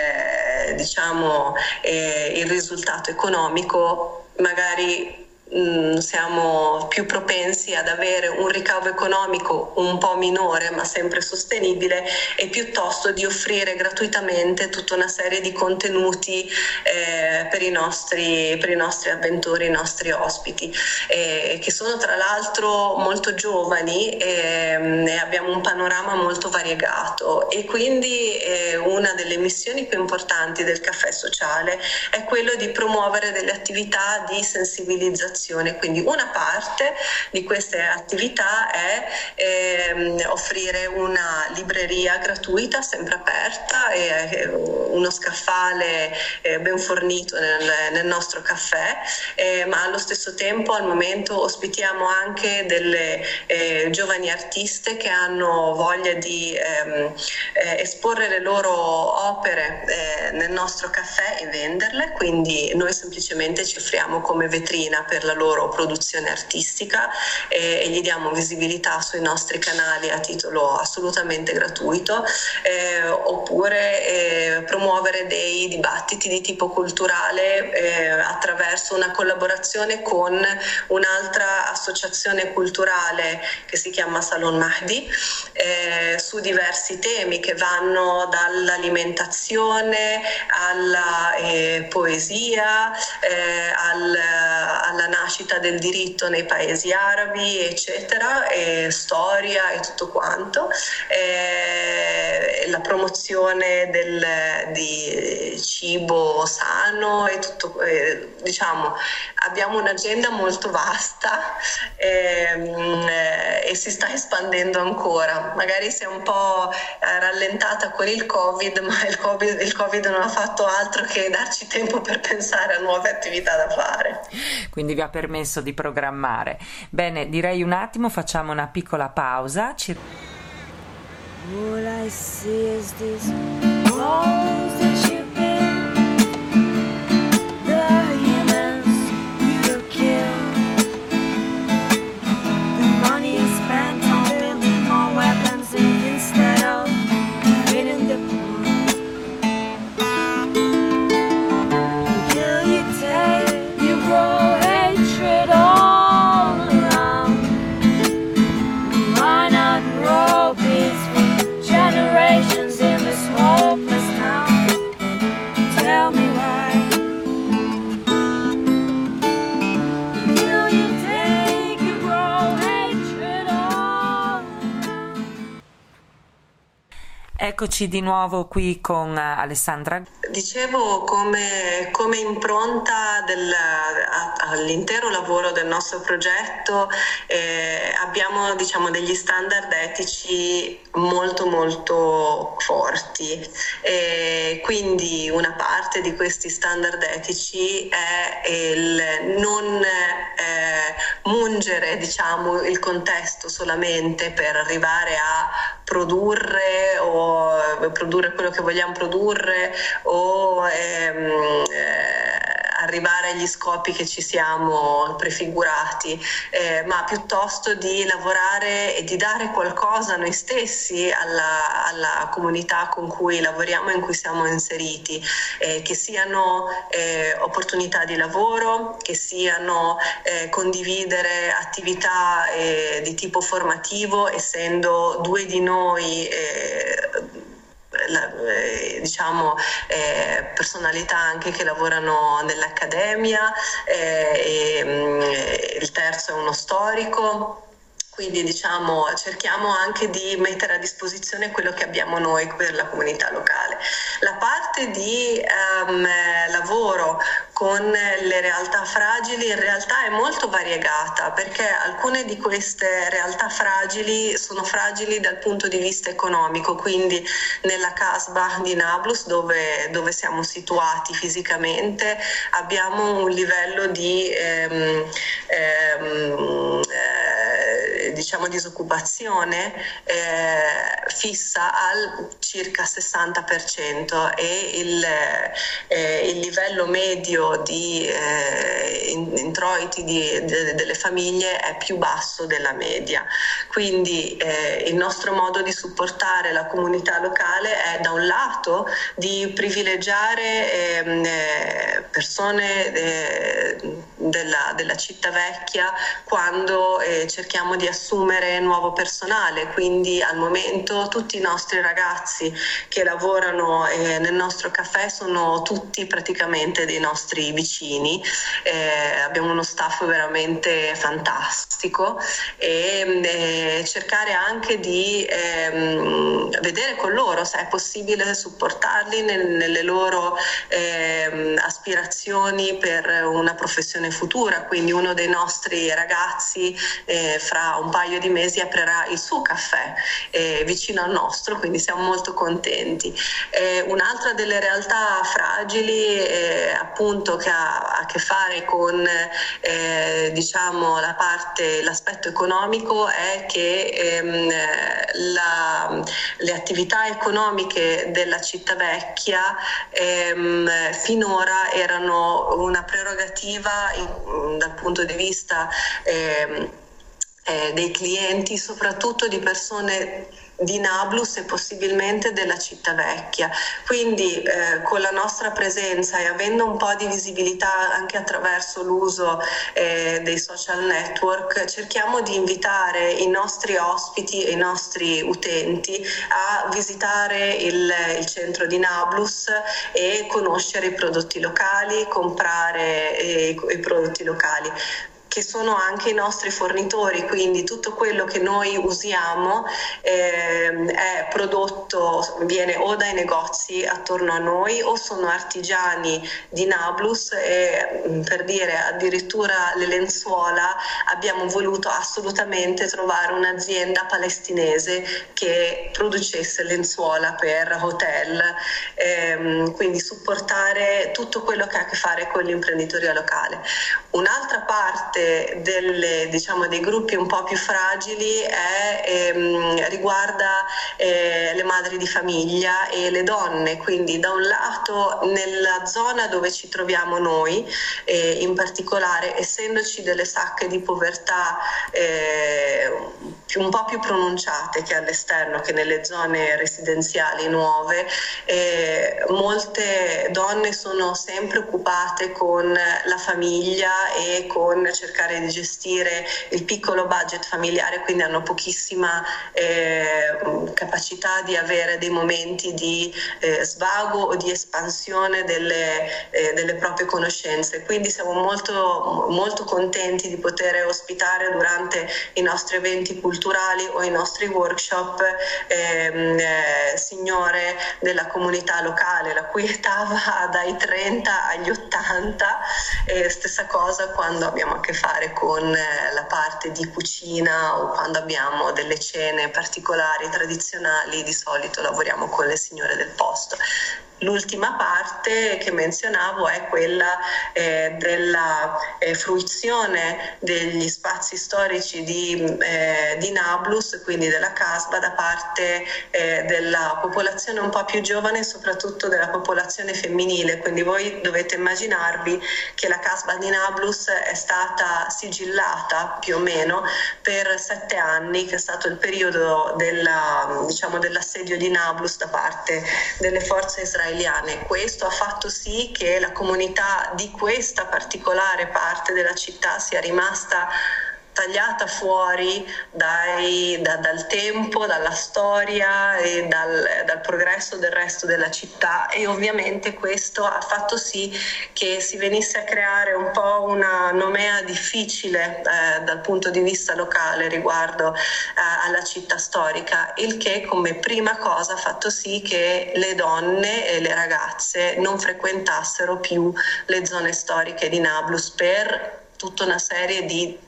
il risultato economico, magari siamo più propensi ad avere un ricavo economico un po' minore ma sempre sostenibile, e piuttosto di offrire gratuitamente tutta una serie di contenuti per i nostri avventori, i nostri ospiti, che sono tra l'altro molto giovani e abbiamo un panorama molto variegato. E quindi una delle missioni più importanti del caffè sociale è quello di promuovere delle attività di sensibilizzazione organizzazione. Quindi una parte di queste attività è offrire una libreria gratuita, sempre aperta, e uno scaffale ben fornito nel nostro caffè, ma allo stesso tempo al momento ospitiamo anche delle giovani artiste che hanno voglia di esporre le loro opere nel nostro caffè e venderle, quindi noi semplicemente ci offriamo come vetrina per la loro produzione artistica e gli diamo visibilità sui nostri canali a titolo assolutamente gratuito, oppure promuovere dei dibattiti di tipo culturale attraverso una collaborazizione con un'altra associazione culturale che si chiama Salon Mahdi, su diversi temi che vanno dall'alimentazione alla poesia, alla nascita del diritto nei paesi arabi, eccetera, storia e tutto quanto, la promozione di cibo sano e tutto, diciamo, abbiamo un'agenda molto vasta e si sta espandendo ancora. Magari si è un po' rallentata con il Covid, ma il Covid non ha fatto altro che darci tempo per pensare a nuove attività da fare. Quindi vi ha permesso di programmare. Bene, direi un attimo, facciamo una piccola pausa. All I see is these walls that you've been, the humans you killed, the money you spent on building more weapons instead of winning the poor. Until you take, you grow hatred all around. Why not grow peaceful? Generations in this hopeless town. Tell me why. Till you take, you grow hatred all around. Eccoci di nuovo qui con Alessandra. Dicevo, come impronta all'intero lavoro del nostro progetto abbiamo, diciamo, degli standard etici molto molto forti, quindi una parte di questi standard etici è il non mungere, diciamo, il contesto solamente per arrivare a produrre quello che vogliamo produrre o arrivare agli scopi che ci siamo prefigurati, ma piuttosto di lavorare e di dare qualcosa noi stessi alla comunità con cui lavoriamo e in cui siamo inseriti, che siano opportunità di lavoro, che siano condividere attività di tipo formativo, essendo due di noi diciamo personalità anche che lavorano nell'accademia, il terzo è uno storico. Quindi, diciamo, cerchiamo anche di mettere a disposizione quello che abbiamo noi per la comunità locale. La parte di lavoro con le realtà fragili in realtà è molto variegata, perché alcune di queste realtà fragili sono fragili dal punto di vista economico. Quindi nella Casbah di Nablus, dove siamo situati fisicamente, abbiamo un livello di diciamo disoccupazione fissa al circa 60% e il livello medio di introiti delle famiglie è più basso della media. Quindi il nostro modo di supportare la comunità locale è, da un lato, di privilegiare persone della città vecchia quando cerchiamo di assumere nuovo personale. Quindi al momento tutti i nostri ragazzi che lavorano nel nostro caffè sono tutti praticamente dei nostri vicini, abbiamo uno staff veramente fantastico e cercare anche di vedere con loro se è possibile supportarli nelle loro aspirazioni per una professione futura, quindi uno dei nostri ragazzi fra un paio di mesi aprirà il suo caffè vicino al nostro, quindi siamo molto contenti. Un'altra delle realtà fragili appunto che ha a che fare con diciamo l'aspetto economico è che le attività economiche della città vecchia finora erano una prerogativa dal punto di vista dei clienti, soprattutto di persone di Nablus e possibilmente della città vecchia. Quindi con la nostra presenza e avendo un po' di visibilità anche attraverso l'uso dei social network, cerchiamo di invitare i nostri ospiti e i nostri utenti a visitare il centro di Nablus e conoscere i prodotti locali, comprare i prodotti locali, che sono anche i nostri fornitori, quindi tutto quello che noi usiamo è prodotto, viene o dai negozi attorno a noi o sono artigiani di Nablus, e per dire addirittura le lenzuola abbiamo voluto assolutamente trovare un'azienda palestinese che producesse lenzuola per hotel, quindi supportare tutto quello che ha a che fare con l'imprenditoria locale. Un'altra parte dei gruppi un po' più fragili riguarda le madri di famiglia e le donne, quindi da un lato nella zona dove ci troviamo noi, in particolare essendoci delle sacche di povertà un po' più pronunciate che all'esterno, che nelle zone residenziali nuove, molte donne sono sempre occupate con la famiglia e con cercare di gestire il piccolo budget familiare, quindi hanno pochissima capacità di avere dei momenti di svago o di espansione delle proprie conoscenze. Quindi siamo molto, molto contenti di poter ospitare durante i nostri eventi culturali o i nostri workshop signore della comunità locale, la cui età va dai 30 agli 80, stessa cosa quando abbiamo a che fare con la parte di cucina o quando abbiamo delle cene particolari, tradizionali, di solito lavoriamo con le signore del posto. L'ultima parte che menzionavo è quella della fruizione degli spazi storici di Nablus, quindi della Casba, da parte della popolazione un po' più giovane e soprattutto della popolazione femminile. Quindi voi dovete immaginarvi che la Casba di Nablus è stata sigillata più o meno per 7 anni, che è stato il periodo dell'assedio di Nablus da parte delle forze israeliane. Questo ha fatto sì che la comunità di questa particolare parte della città sia rimasta tagliata fuori dal tempo, dalla storia e dal progresso del resto della città, e ovviamente questo ha fatto sì che si venisse a creare un po' una nomea difficile dal punto di vista locale riguardo alla città storica, il che come prima cosa ha fatto sì che le donne e le ragazze non frequentassero più le zone storiche di Nablus per tutta una serie di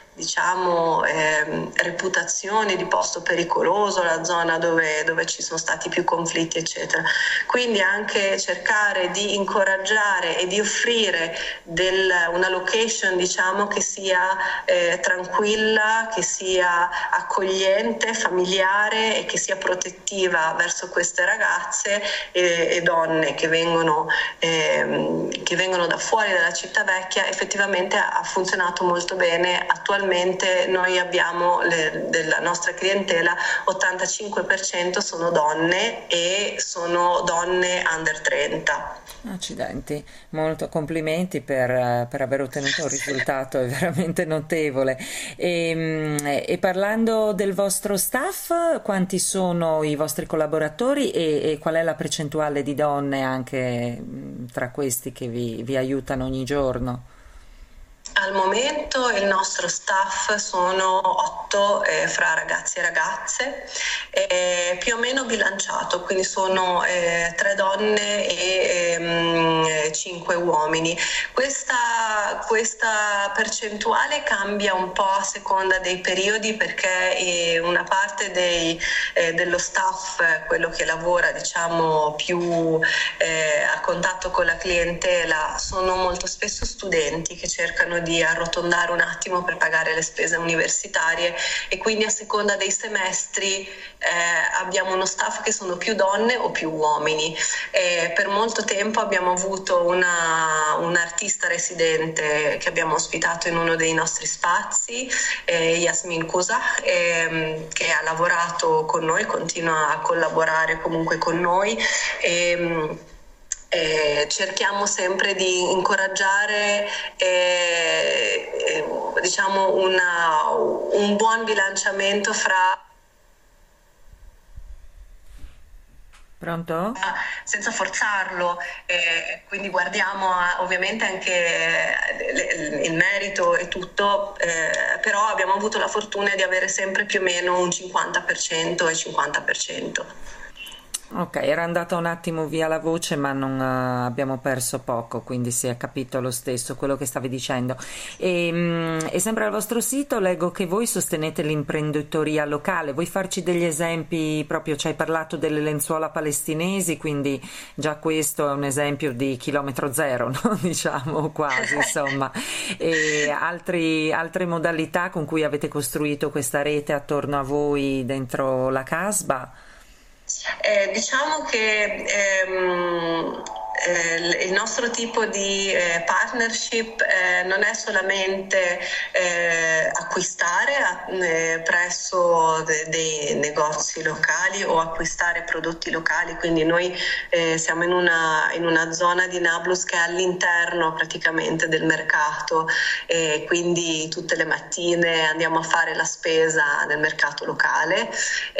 reputazioni di posto pericoloso, la zona dove ci sono stati più conflitti eccetera. Quindi anche cercare di incoraggiare e di offrire una location che sia tranquilla, che sia accogliente, familiare e che sia protettiva verso queste ragazze e donne che vengono da fuori dalla città vecchia, effettivamente ha funzionato molto bene. Attualmente noi abbiamo della nostra clientela 85% sono donne e sono donne under 30. Accidenti, molto complimenti per aver ottenuto un risultato veramente notevole. E parlando del vostro staff, quanti sono i vostri collaboratori e qual è la percentuale di donne anche tra questi che vi aiutano ogni giorno? Al momento il nostro staff sono 8 fra ragazzi e ragazze, più o meno bilanciato, quindi sono 3 donne e 5 45 uomini. Questa percentuale cambia un po' a seconda dei periodi, perché una parte dello staff, quello che lavora diciamo più a contatto con la clientela, sono molto spesso studenti che cercano di arrotondare un attimo per pagare le spese universitarie, e quindi a seconda dei semestri abbiamo uno staff che sono più donne o più uomini. Per molto tempo abbiamo avuto un'artista residente che abbiamo ospitato in uno dei nostri spazi, Yasmin Kusa, che ha lavorato con noi, continua a collaborare comunque con noi. Cerchiamo sempre di incoraggiare diciamo un buon bilanciamento fra... Pronto? Senza forzarlo, quindi guardiamo ovviamente anche il merito e tutto, però abbiamo avuto la fortuna di avere sempre più o meno un 50% e 50%. Ok, era andata un attimo via la voce, ma non abbiamo perso poco, quindi si è capito lo stesso quello che stavi dicendo. E sempre al vostro sito leggo che voi sostenete l'imprenditoria locale. Vuoi farci degli esempi? Proprio ci hai parlato delle lenzuola palestinesi, quindi già questo è un esempio di chilometro zero, no? Diciamo quasi, insomma. E altre modalità con cui avete costruito questa rete attorno a voi dentro la Casbah? Diciamo che il nostro tipo di partnership non è solamente acquistare presso dei negozi locali o acquistare prodotti locali, quindi noi siamo in una zona di Nablus che è all'interno praticamente del mercato, quindi tutte le mattine andiamo a fare la spesa nel mercato locale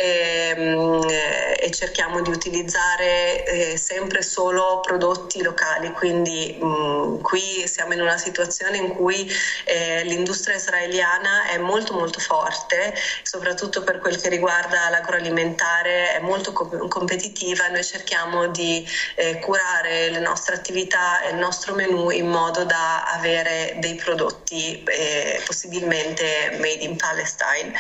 e cerchiamo di utilizzare sempre solo prodotti locali, quindi qui siamo in una situazione in cui l'industria israeliana è molto molto forte, soprattutto per quel che riguarda l'agroalimentare, è molto competitiva, e noi cerchiamo di curare le nostre attività e il nostro menù in modo da avere dei prodotti possibilmente made in Palestine.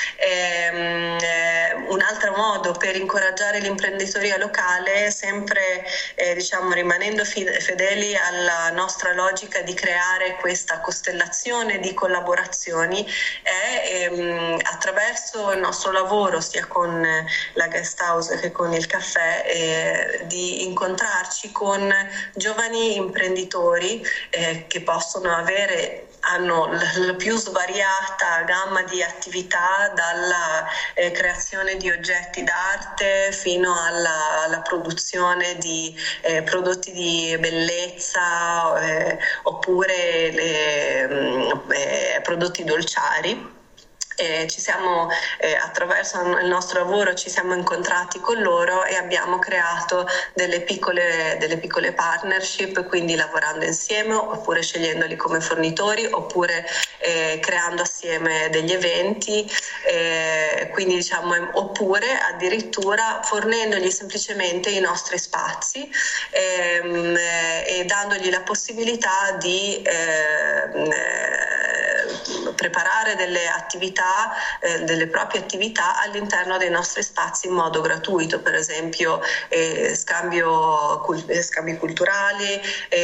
Un altro modo per incoraggiare l'imprenditoria locale, sempre diciamo rimanendo fedeli alla nostra logica di creare questa costellazione di collaborazioni, è attraverso il nostro lavoro sia con la guest house che con il caffè, di incontrarci con giovani imprenditori che hanno la più svariata gamma di attività, dalla creazione di oggetti d'arte fino alla produzione di prodotti di bellezza oppure prodotti dolciari. Attraverso il nostro lavoro ci siamo incontrati con loro e abbiamo creato delle piccole partnership, quindi lavorando insieme oppure scegliendoli come fornitori oppure creando assieme degli eventi, quindi diciamo, oppure addirittura fornendogli semplicemente i nostri spazi e dandogli la possibilità di preparare delle attività, delle proprie attività all'interno dei nostri spazi in modo gratuito, per esempio scambi culturali,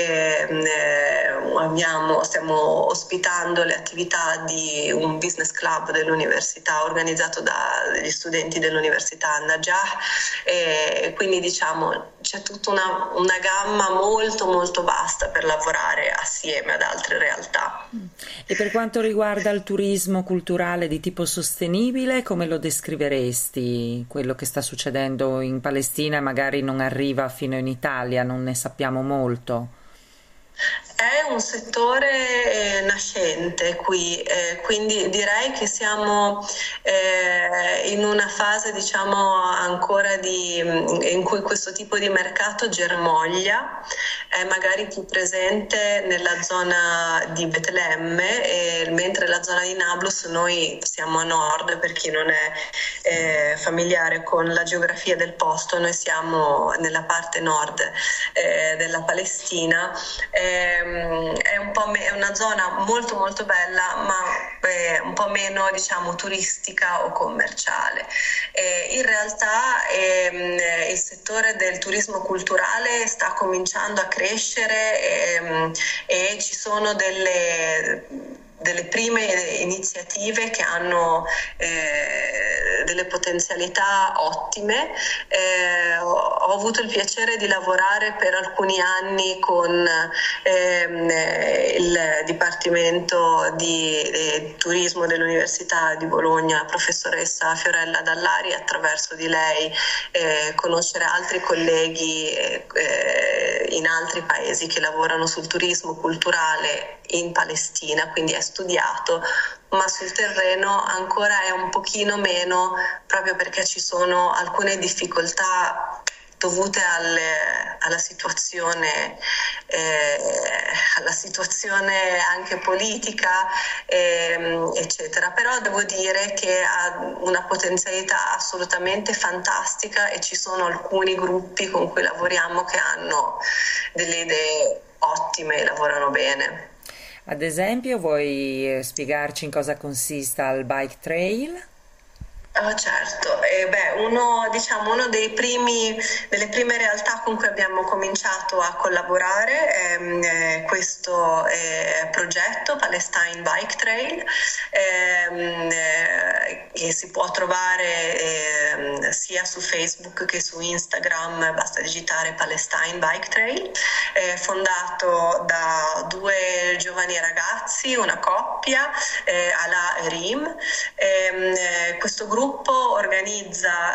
stiamo ospitando le attività di un business club dell'università organizzato dagli studenti dell'università Najah, e quindi diciamo c'è tutta una gamma molto molto vasta per lavorare assieme ad altre realtà. E per quanto riguarda il turismo culturale di tipo sostenibile, come lo descriveresti? Quello che sta succedendo in Palestina magari non arriva fino in Italia, non ne sappiamo molto. È un settore nascente qui, quindi direi che siamo in una fase, diciamo, ancora in cui questo tipo di mercato germoglia, è magari più presente nella zona di Betlemme, mentre la zona di Nablus, noi siamo a nord, per chi non è familiare con la geografia del posto, noi siamo nella parte nord della Palestina. È una zona molto molto bella, ma un po' meno, diciamo, turistica o commerciale. In realtà il settore del turismo culturale sta cominciando a crescere e ci sono delle prime iniziative che hanno delle potenzialità ottime. Ho avuto il piacere di lavorare per alcuni anni con il Dipartimento di Turismo dell'Università di Bologna, la professoressa Fiorella Dallari, attraverso di lei conoscere altri colleghi in altri paesi che lavorano sul turismo culturale in Palestina, quindi è studiato, ma sul terreno ancora è un pochino meno, proprio perché ci sono alcune difficoltà dovute alla situazione anche politica, eccetera. Però devo dire che ha una potenzialità assolutamente fantastica e ci sono alcuni gruppi con cui lavoriamo che hanno delle idee ottime e lavorano bene. Ad esempio, vuoi spiegarci in cosa consista il Bike Trail? Oh, certo, uno delle prime realtà con cui abbiamo cominciato a collaborare è questo progetto Palestine Bike Trail, che si può trovare sia su Facebook che su Instagram, basta digitare Palestine Bike Trail, fondato da due giovani ragazzi, una coppia, Ala e Rim. Questo gruppo organizza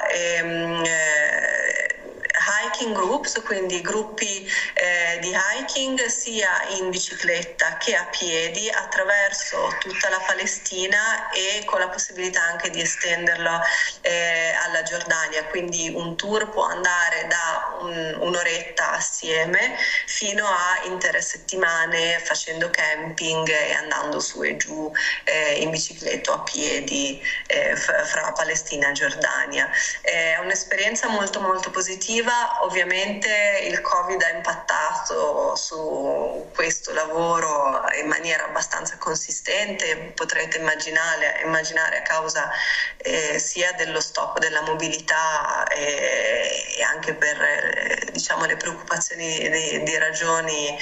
hiking groups, quindi gruppi di hiking sia in bicicletta che a piedi attraverso tutta la Palestina e con la possibilità anche di estenderlo alla Giordania, quindi un tour può andare da un'oretta assieme fino a intere settimane facendo camping e andando su e giù in bicicletta o a piedi fra Palestina e Giordania. È un'esperienza molto molto positiva. Ovviamente il Covid ha impattato su questo lavoro in maniera abbastanza consistente, potrete immaginare a causa sia dello stop della mobilità e anche per diciamo le preoccupazioni di ragioni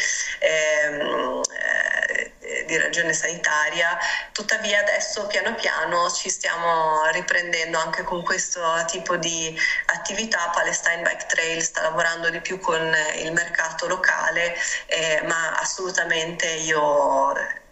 sanitaria. Tuttavia adesso piano piano ci stiamo riprendendo anche con questo tipo di attività. Palestine Bike Trail sta lavorando di più con il mercato locale, ma assolutamente io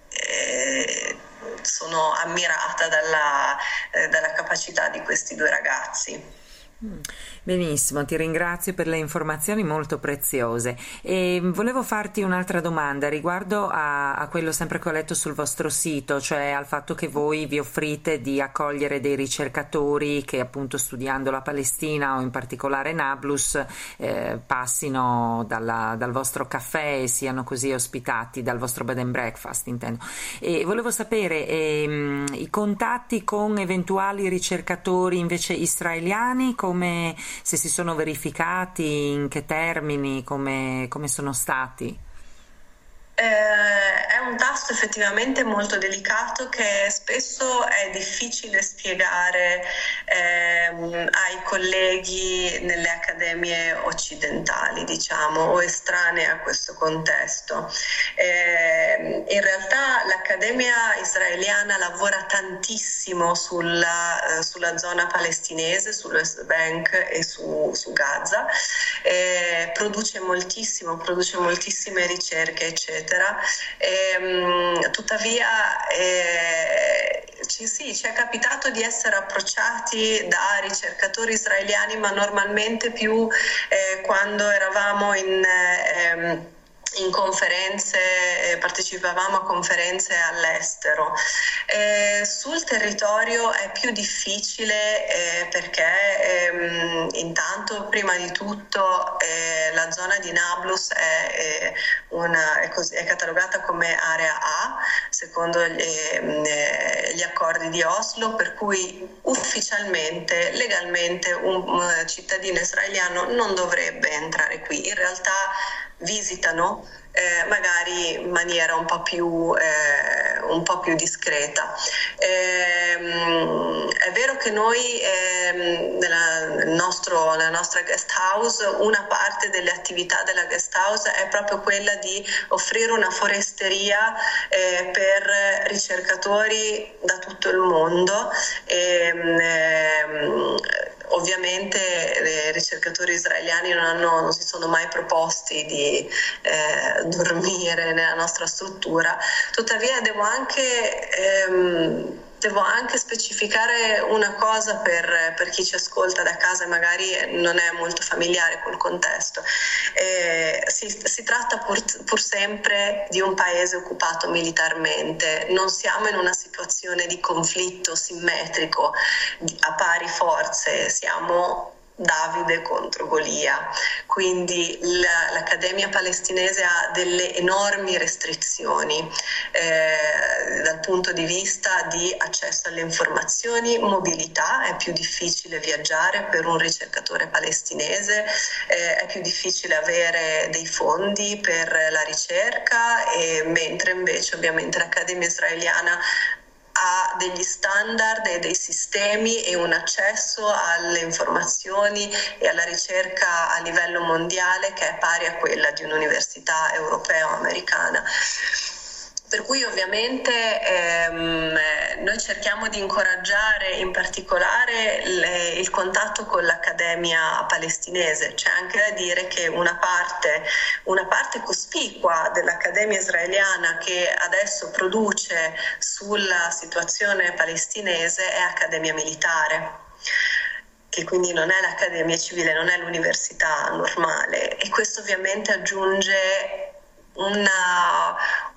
sono ammirata dalla capacità di questi due ragazzi. Benissimo, ti ringrazio per le informazioni molto preziose e volevo farti un'altra domanda riguardo a quello sempre che ho letto sul vostro sito, cioè al fatto che voi vi offrite di accogliere dei ricercatori che appunto studiando la Palestina o in particolare Nablus passino dal vostro caffè e siano così ospitati dal vostro bed and breakfast, intendo. E volevo sapere i contatti con eventuali ricercatori invece israeliani, se si sono verificati, in che termini, come sono stati? È un tasto effettivamente molto delicato che spesso è difficile spiegare ai colleghi nelle accademie occidentali, diciamo, o estranee a questo contesto. In realtà l'Accademia israeliana lavora tantissimo sulla zona palestinese, sul West Bank e su Gaza, produce moltissime ricerche, eccetera. Tuttavia ci è capitato di essere approcciati da ricercatori israeliani, ma normalmente più quando eravamo in conferenze, partecipavamo a conferenze all'estero. Sul territorio è più difficile perché intanto, prima di tutto, la zona di Nablus è catalogata come area A secondo gli accordi di Oslo, per cui ufficialmente, legalmente, un cittadino israeliano non dovrebbe entrare qui. In realtà visitano magari in maniera un po' più discreta. È vero che noi nella nostra guest house, una parte delle attività della guest house è proprio quella di offrire una foresteria per ricercatori da tutto il mondo. Ovviamente i ricercatori israeliani non si sono mai proposti di dormire nella nostra struttura, tuttavia devo anche specificare una cosa per chi ci ascolta da casa e magari non è molto familiare col contesto. Si tratta pur sempre di un paese occupato militarmente, non siamo in una situazione di conflitto simmetrico a pari forze, siamo Davide contro Golia, quindi l'Accademia palestinese ha delle enormi restrizioni dal punto di vista di accesso alle informazioni, mobilità, è più difficile viaggiare per un ricercatore palestinese, è più difficile avere dei fondi per la ricerca, mentre invece ovviamente l'Accademia israeliana ha degli standard e dei sistemi e un accesso alle informazioni e alla ricerca a livello mondiale che è pari a quella di un'università europea o americana. Per cui ovviamente noi cerchiamo di incoraggiare in particolare il contatto con l'Accademia palestinese. C'è anche da dire che una parte cospicua dell'Accademia israeliana che adesso produce sulla situazione palestinese è Accademia Militare, che quindi non è l'Accademia Civile, non è l'università normale, e questo ovviamente aggiunge una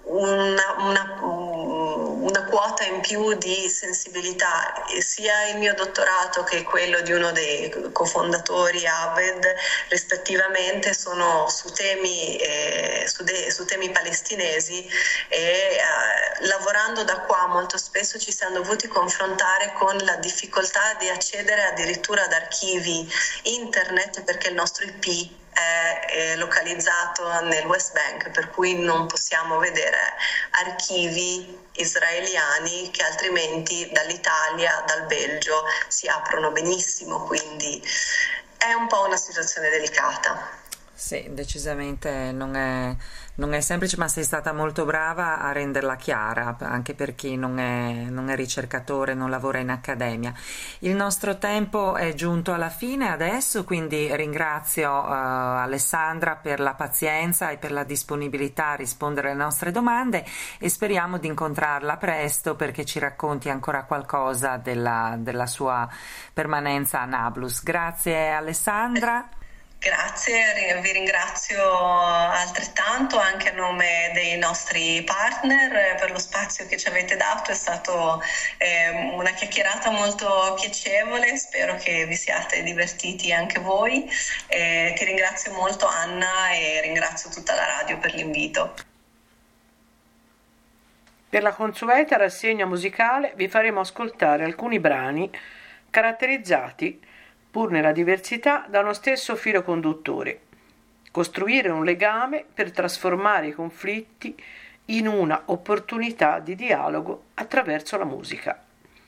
quota in più di sensibilità. E sia il mio dottorato che quello di uno dei cofondatori, Abed, rispettivamente sono su temi palestinesi, e lavorando da qua molto spesso ci siamo dovuti confrontare con la difficoltà di accedere addirittura ad archivi internet, perché il nostro IP è localizzato nel West Bank, per cui non possiamo vedere archivi israeliani che altrimenti dall'Italia, dal Belgio si aprono benissimo, quindi è un po' una situazione delicata. Sì, decisamente non è semplice, ma sei stata molto brava a renderla chiara, anche per chi non è ricercatore, non lavora in accademia. Il nostro tempo è giunto alla fine adesso, quindi ringrazio Alessandra per la pazienza e per la disponibilità a rispondere alle nostre domande, e speriamo di incontrarla presto perché ci racconti ancora qualcosa della sua permanenza a Nablus. Grazie Alessandra. Grazie, vi ringrazio altrettanto anche a nome dei nostri partner per lo spazio che ci avete dato. È stato una chiacchierata molto piacevole, spero che vi siate divertiti anche voi. Ti ringrazio molto Anna e ringrazio tutta la radio per l'invito. Per la consueta rassegna musicale vi faremo ascoltare alcuni brani caratterizzati, pur nella diversità, da uno stesso filo conduttore: costruire un legame per trasformare i conflitti in una opportunità di dialogo attraverso la musica.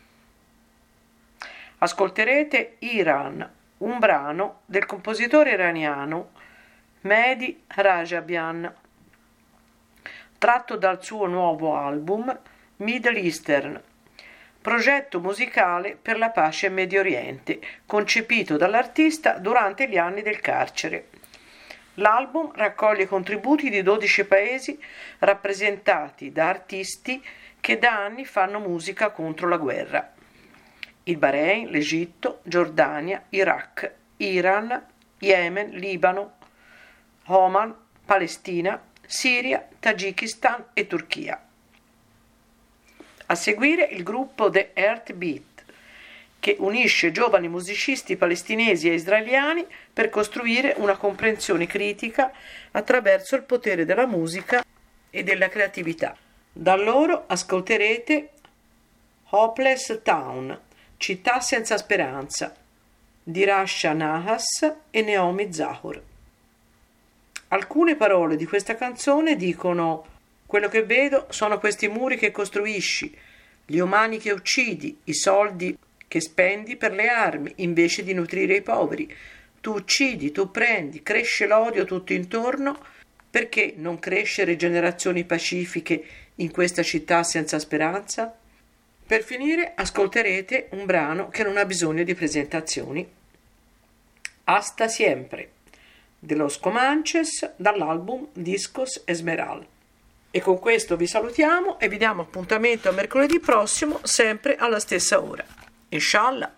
Ascolterete Iran, un brano del compositore iraniano Mehdi Rajabian, tratto dal suo nuovo album Middle Eastern, progetto musicale per la pace in Medio Oriente, concepito dall'artista durante gli anni del carcere. L'album raccoglie contributi di 12 paesi rappresentati da artisti che da anni fanno musica contro la guerra: il Bahrain, l'Egitto, Giordania, Iraq, Iran, Yemen, Libano, Oman, Palestina, Siria, Tagikistan e Turchia. A seguire il gruppo The Heartbeat, che unisce giovani musicisti palestinesi e israeliani per costruire una comprensione critica attraverso il potere della musica e della creatività. Da loro ascolterete Hopeless Town, Città senza speranza, di Rasha Nahas e Naomi Zahor. Alcune parole di questa canzone dicono: quello che vedo sono questi muri che costruisci, gli umani che uccidi, i soldi che spendi per le armi invece di nutrire i poveri. Tu uccidi, tu prendi, cresce l'odio tutto intorno. Perché non crescere generazioni pacifiche in questa città senza speranza? Per finire ascolterete un brano che non ha bisogno di presentazioni. Hasta siempre, de los Comanches, dall'album Discos Esmeral. E con questo vi salutiamo e vi diamo appuntamento a mercoledì prossimo, sempre alla stessa ora. Inshallah.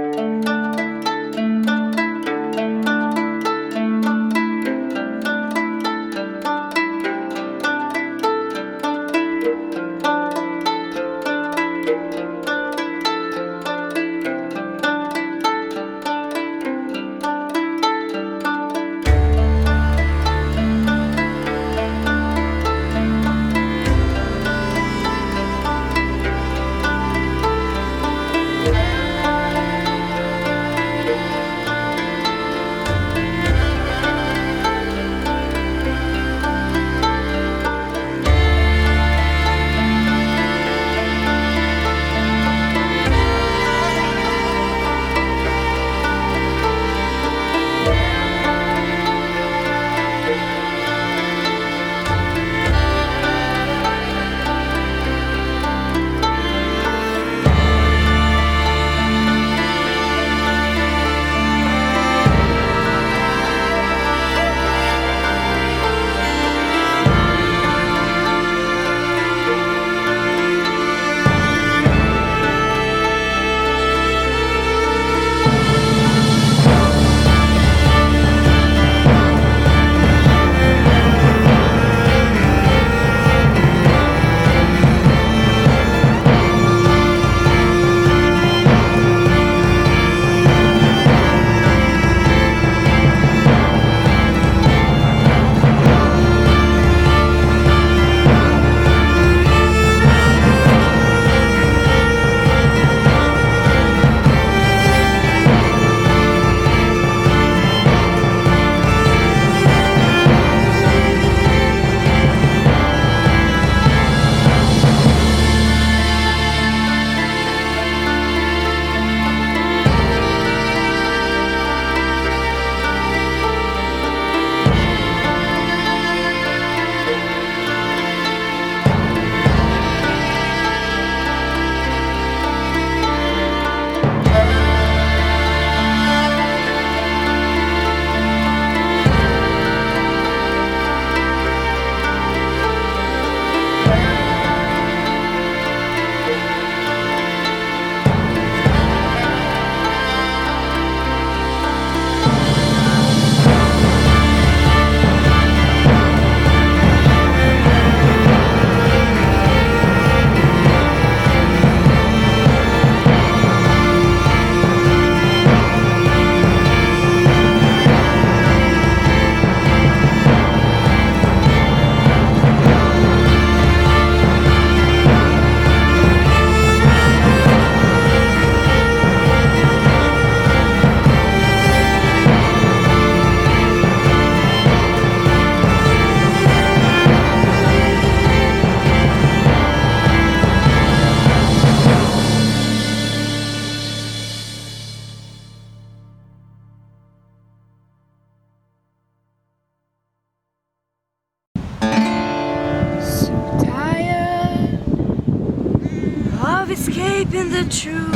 escaping the truth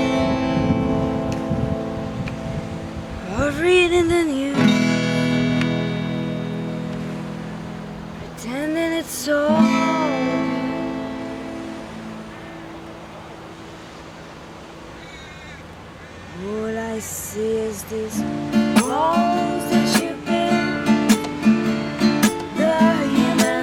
of reading the news, pretending it's all all I see is these walls that you build, the human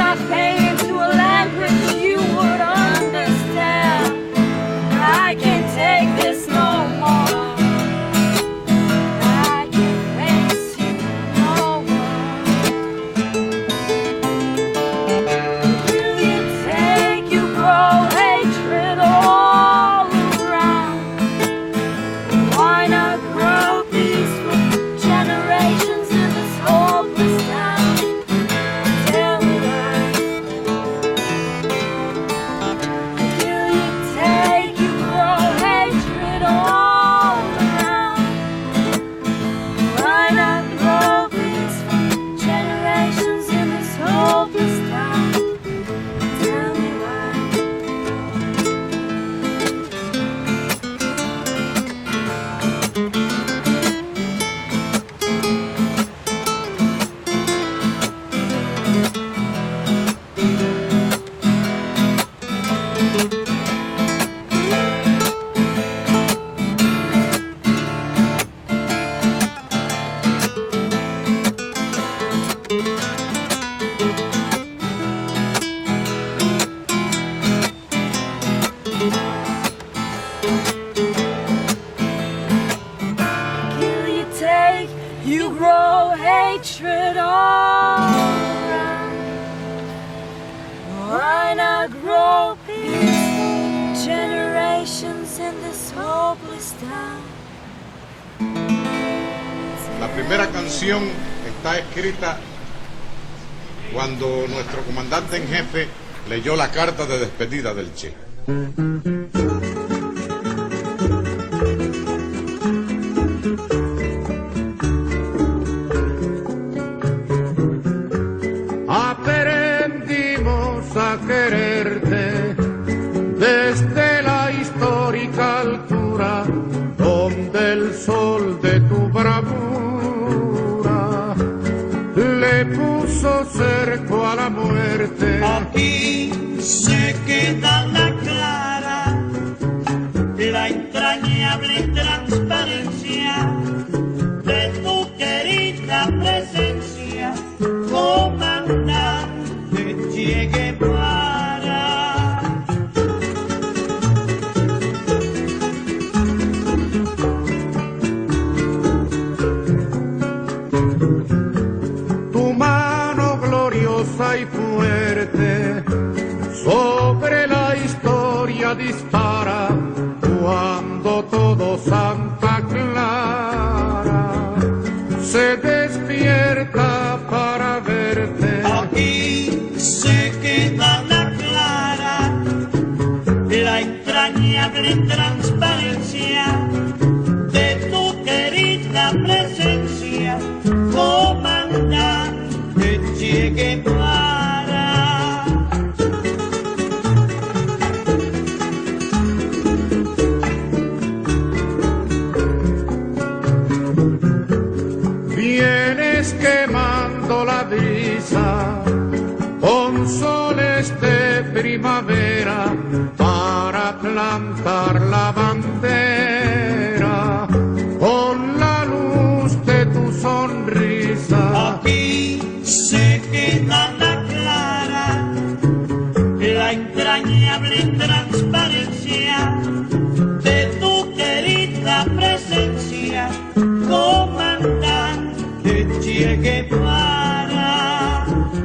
my pain into a language you would understand. I can't take this no more. I can't face you no more. Will you take, you grow hatred all around? Why not grow peace for generations in this hopeless town? Tell me why. Will you take, you grow hatred all around? Why not grow peace for generations in this hopeless town? Tell me why. Kill you take, you grow hatred all around. Why not grow peace for generations in this hopeless town? La primera canción está escrita cuando nuestro comandante en jefe leyó la carta de despedida del Che. Aprendimos a quererte desde la histórica altura donde el sol de tu bravura le puso cerco a la muerte. Aquí se queda la clara, la entrañable transparencia de tu querida presencia, comandante Che Guevara. Tu mano gloriosa y fuerte sobre la historia dispara cuando todo Santa Clara se despierta para verte. Aquí se queda la clara, la entrañable transparencia de tu querida presencia, comandante Che Guevara. Vienes quemando la brisa con soles de primavera para plantar la bandera con la luz de tu sonrisa. Aquí se queda la clara, la entrañable transparencia de tu querida presencia, comandante Che Guevara.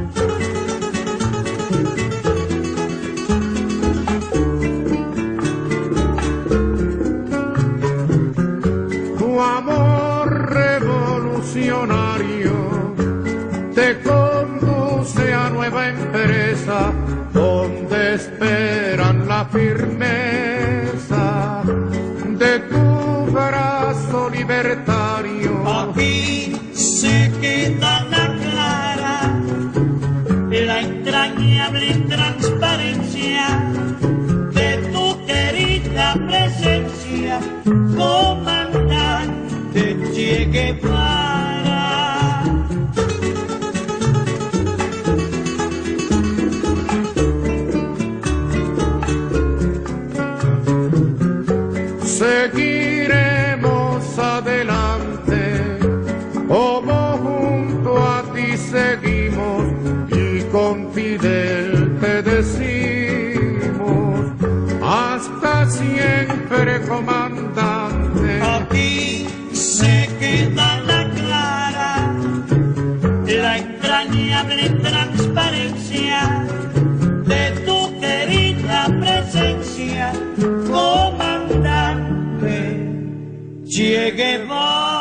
Tu amor revolucionario te conduce a nueva empresa donde esperan la firmeza de tu brazo libertario. Aquí se queda la clara, la entrañable transparencia de tu querida presencia, comandante Che Guevara. Seguiremos adelante, como junto a ti seguimos y con Fidel te decimos, hasta siempre, comandante. Aquí se queda la clara, la entrañable transparencia de tu querida presencia, comandante Che Guevara.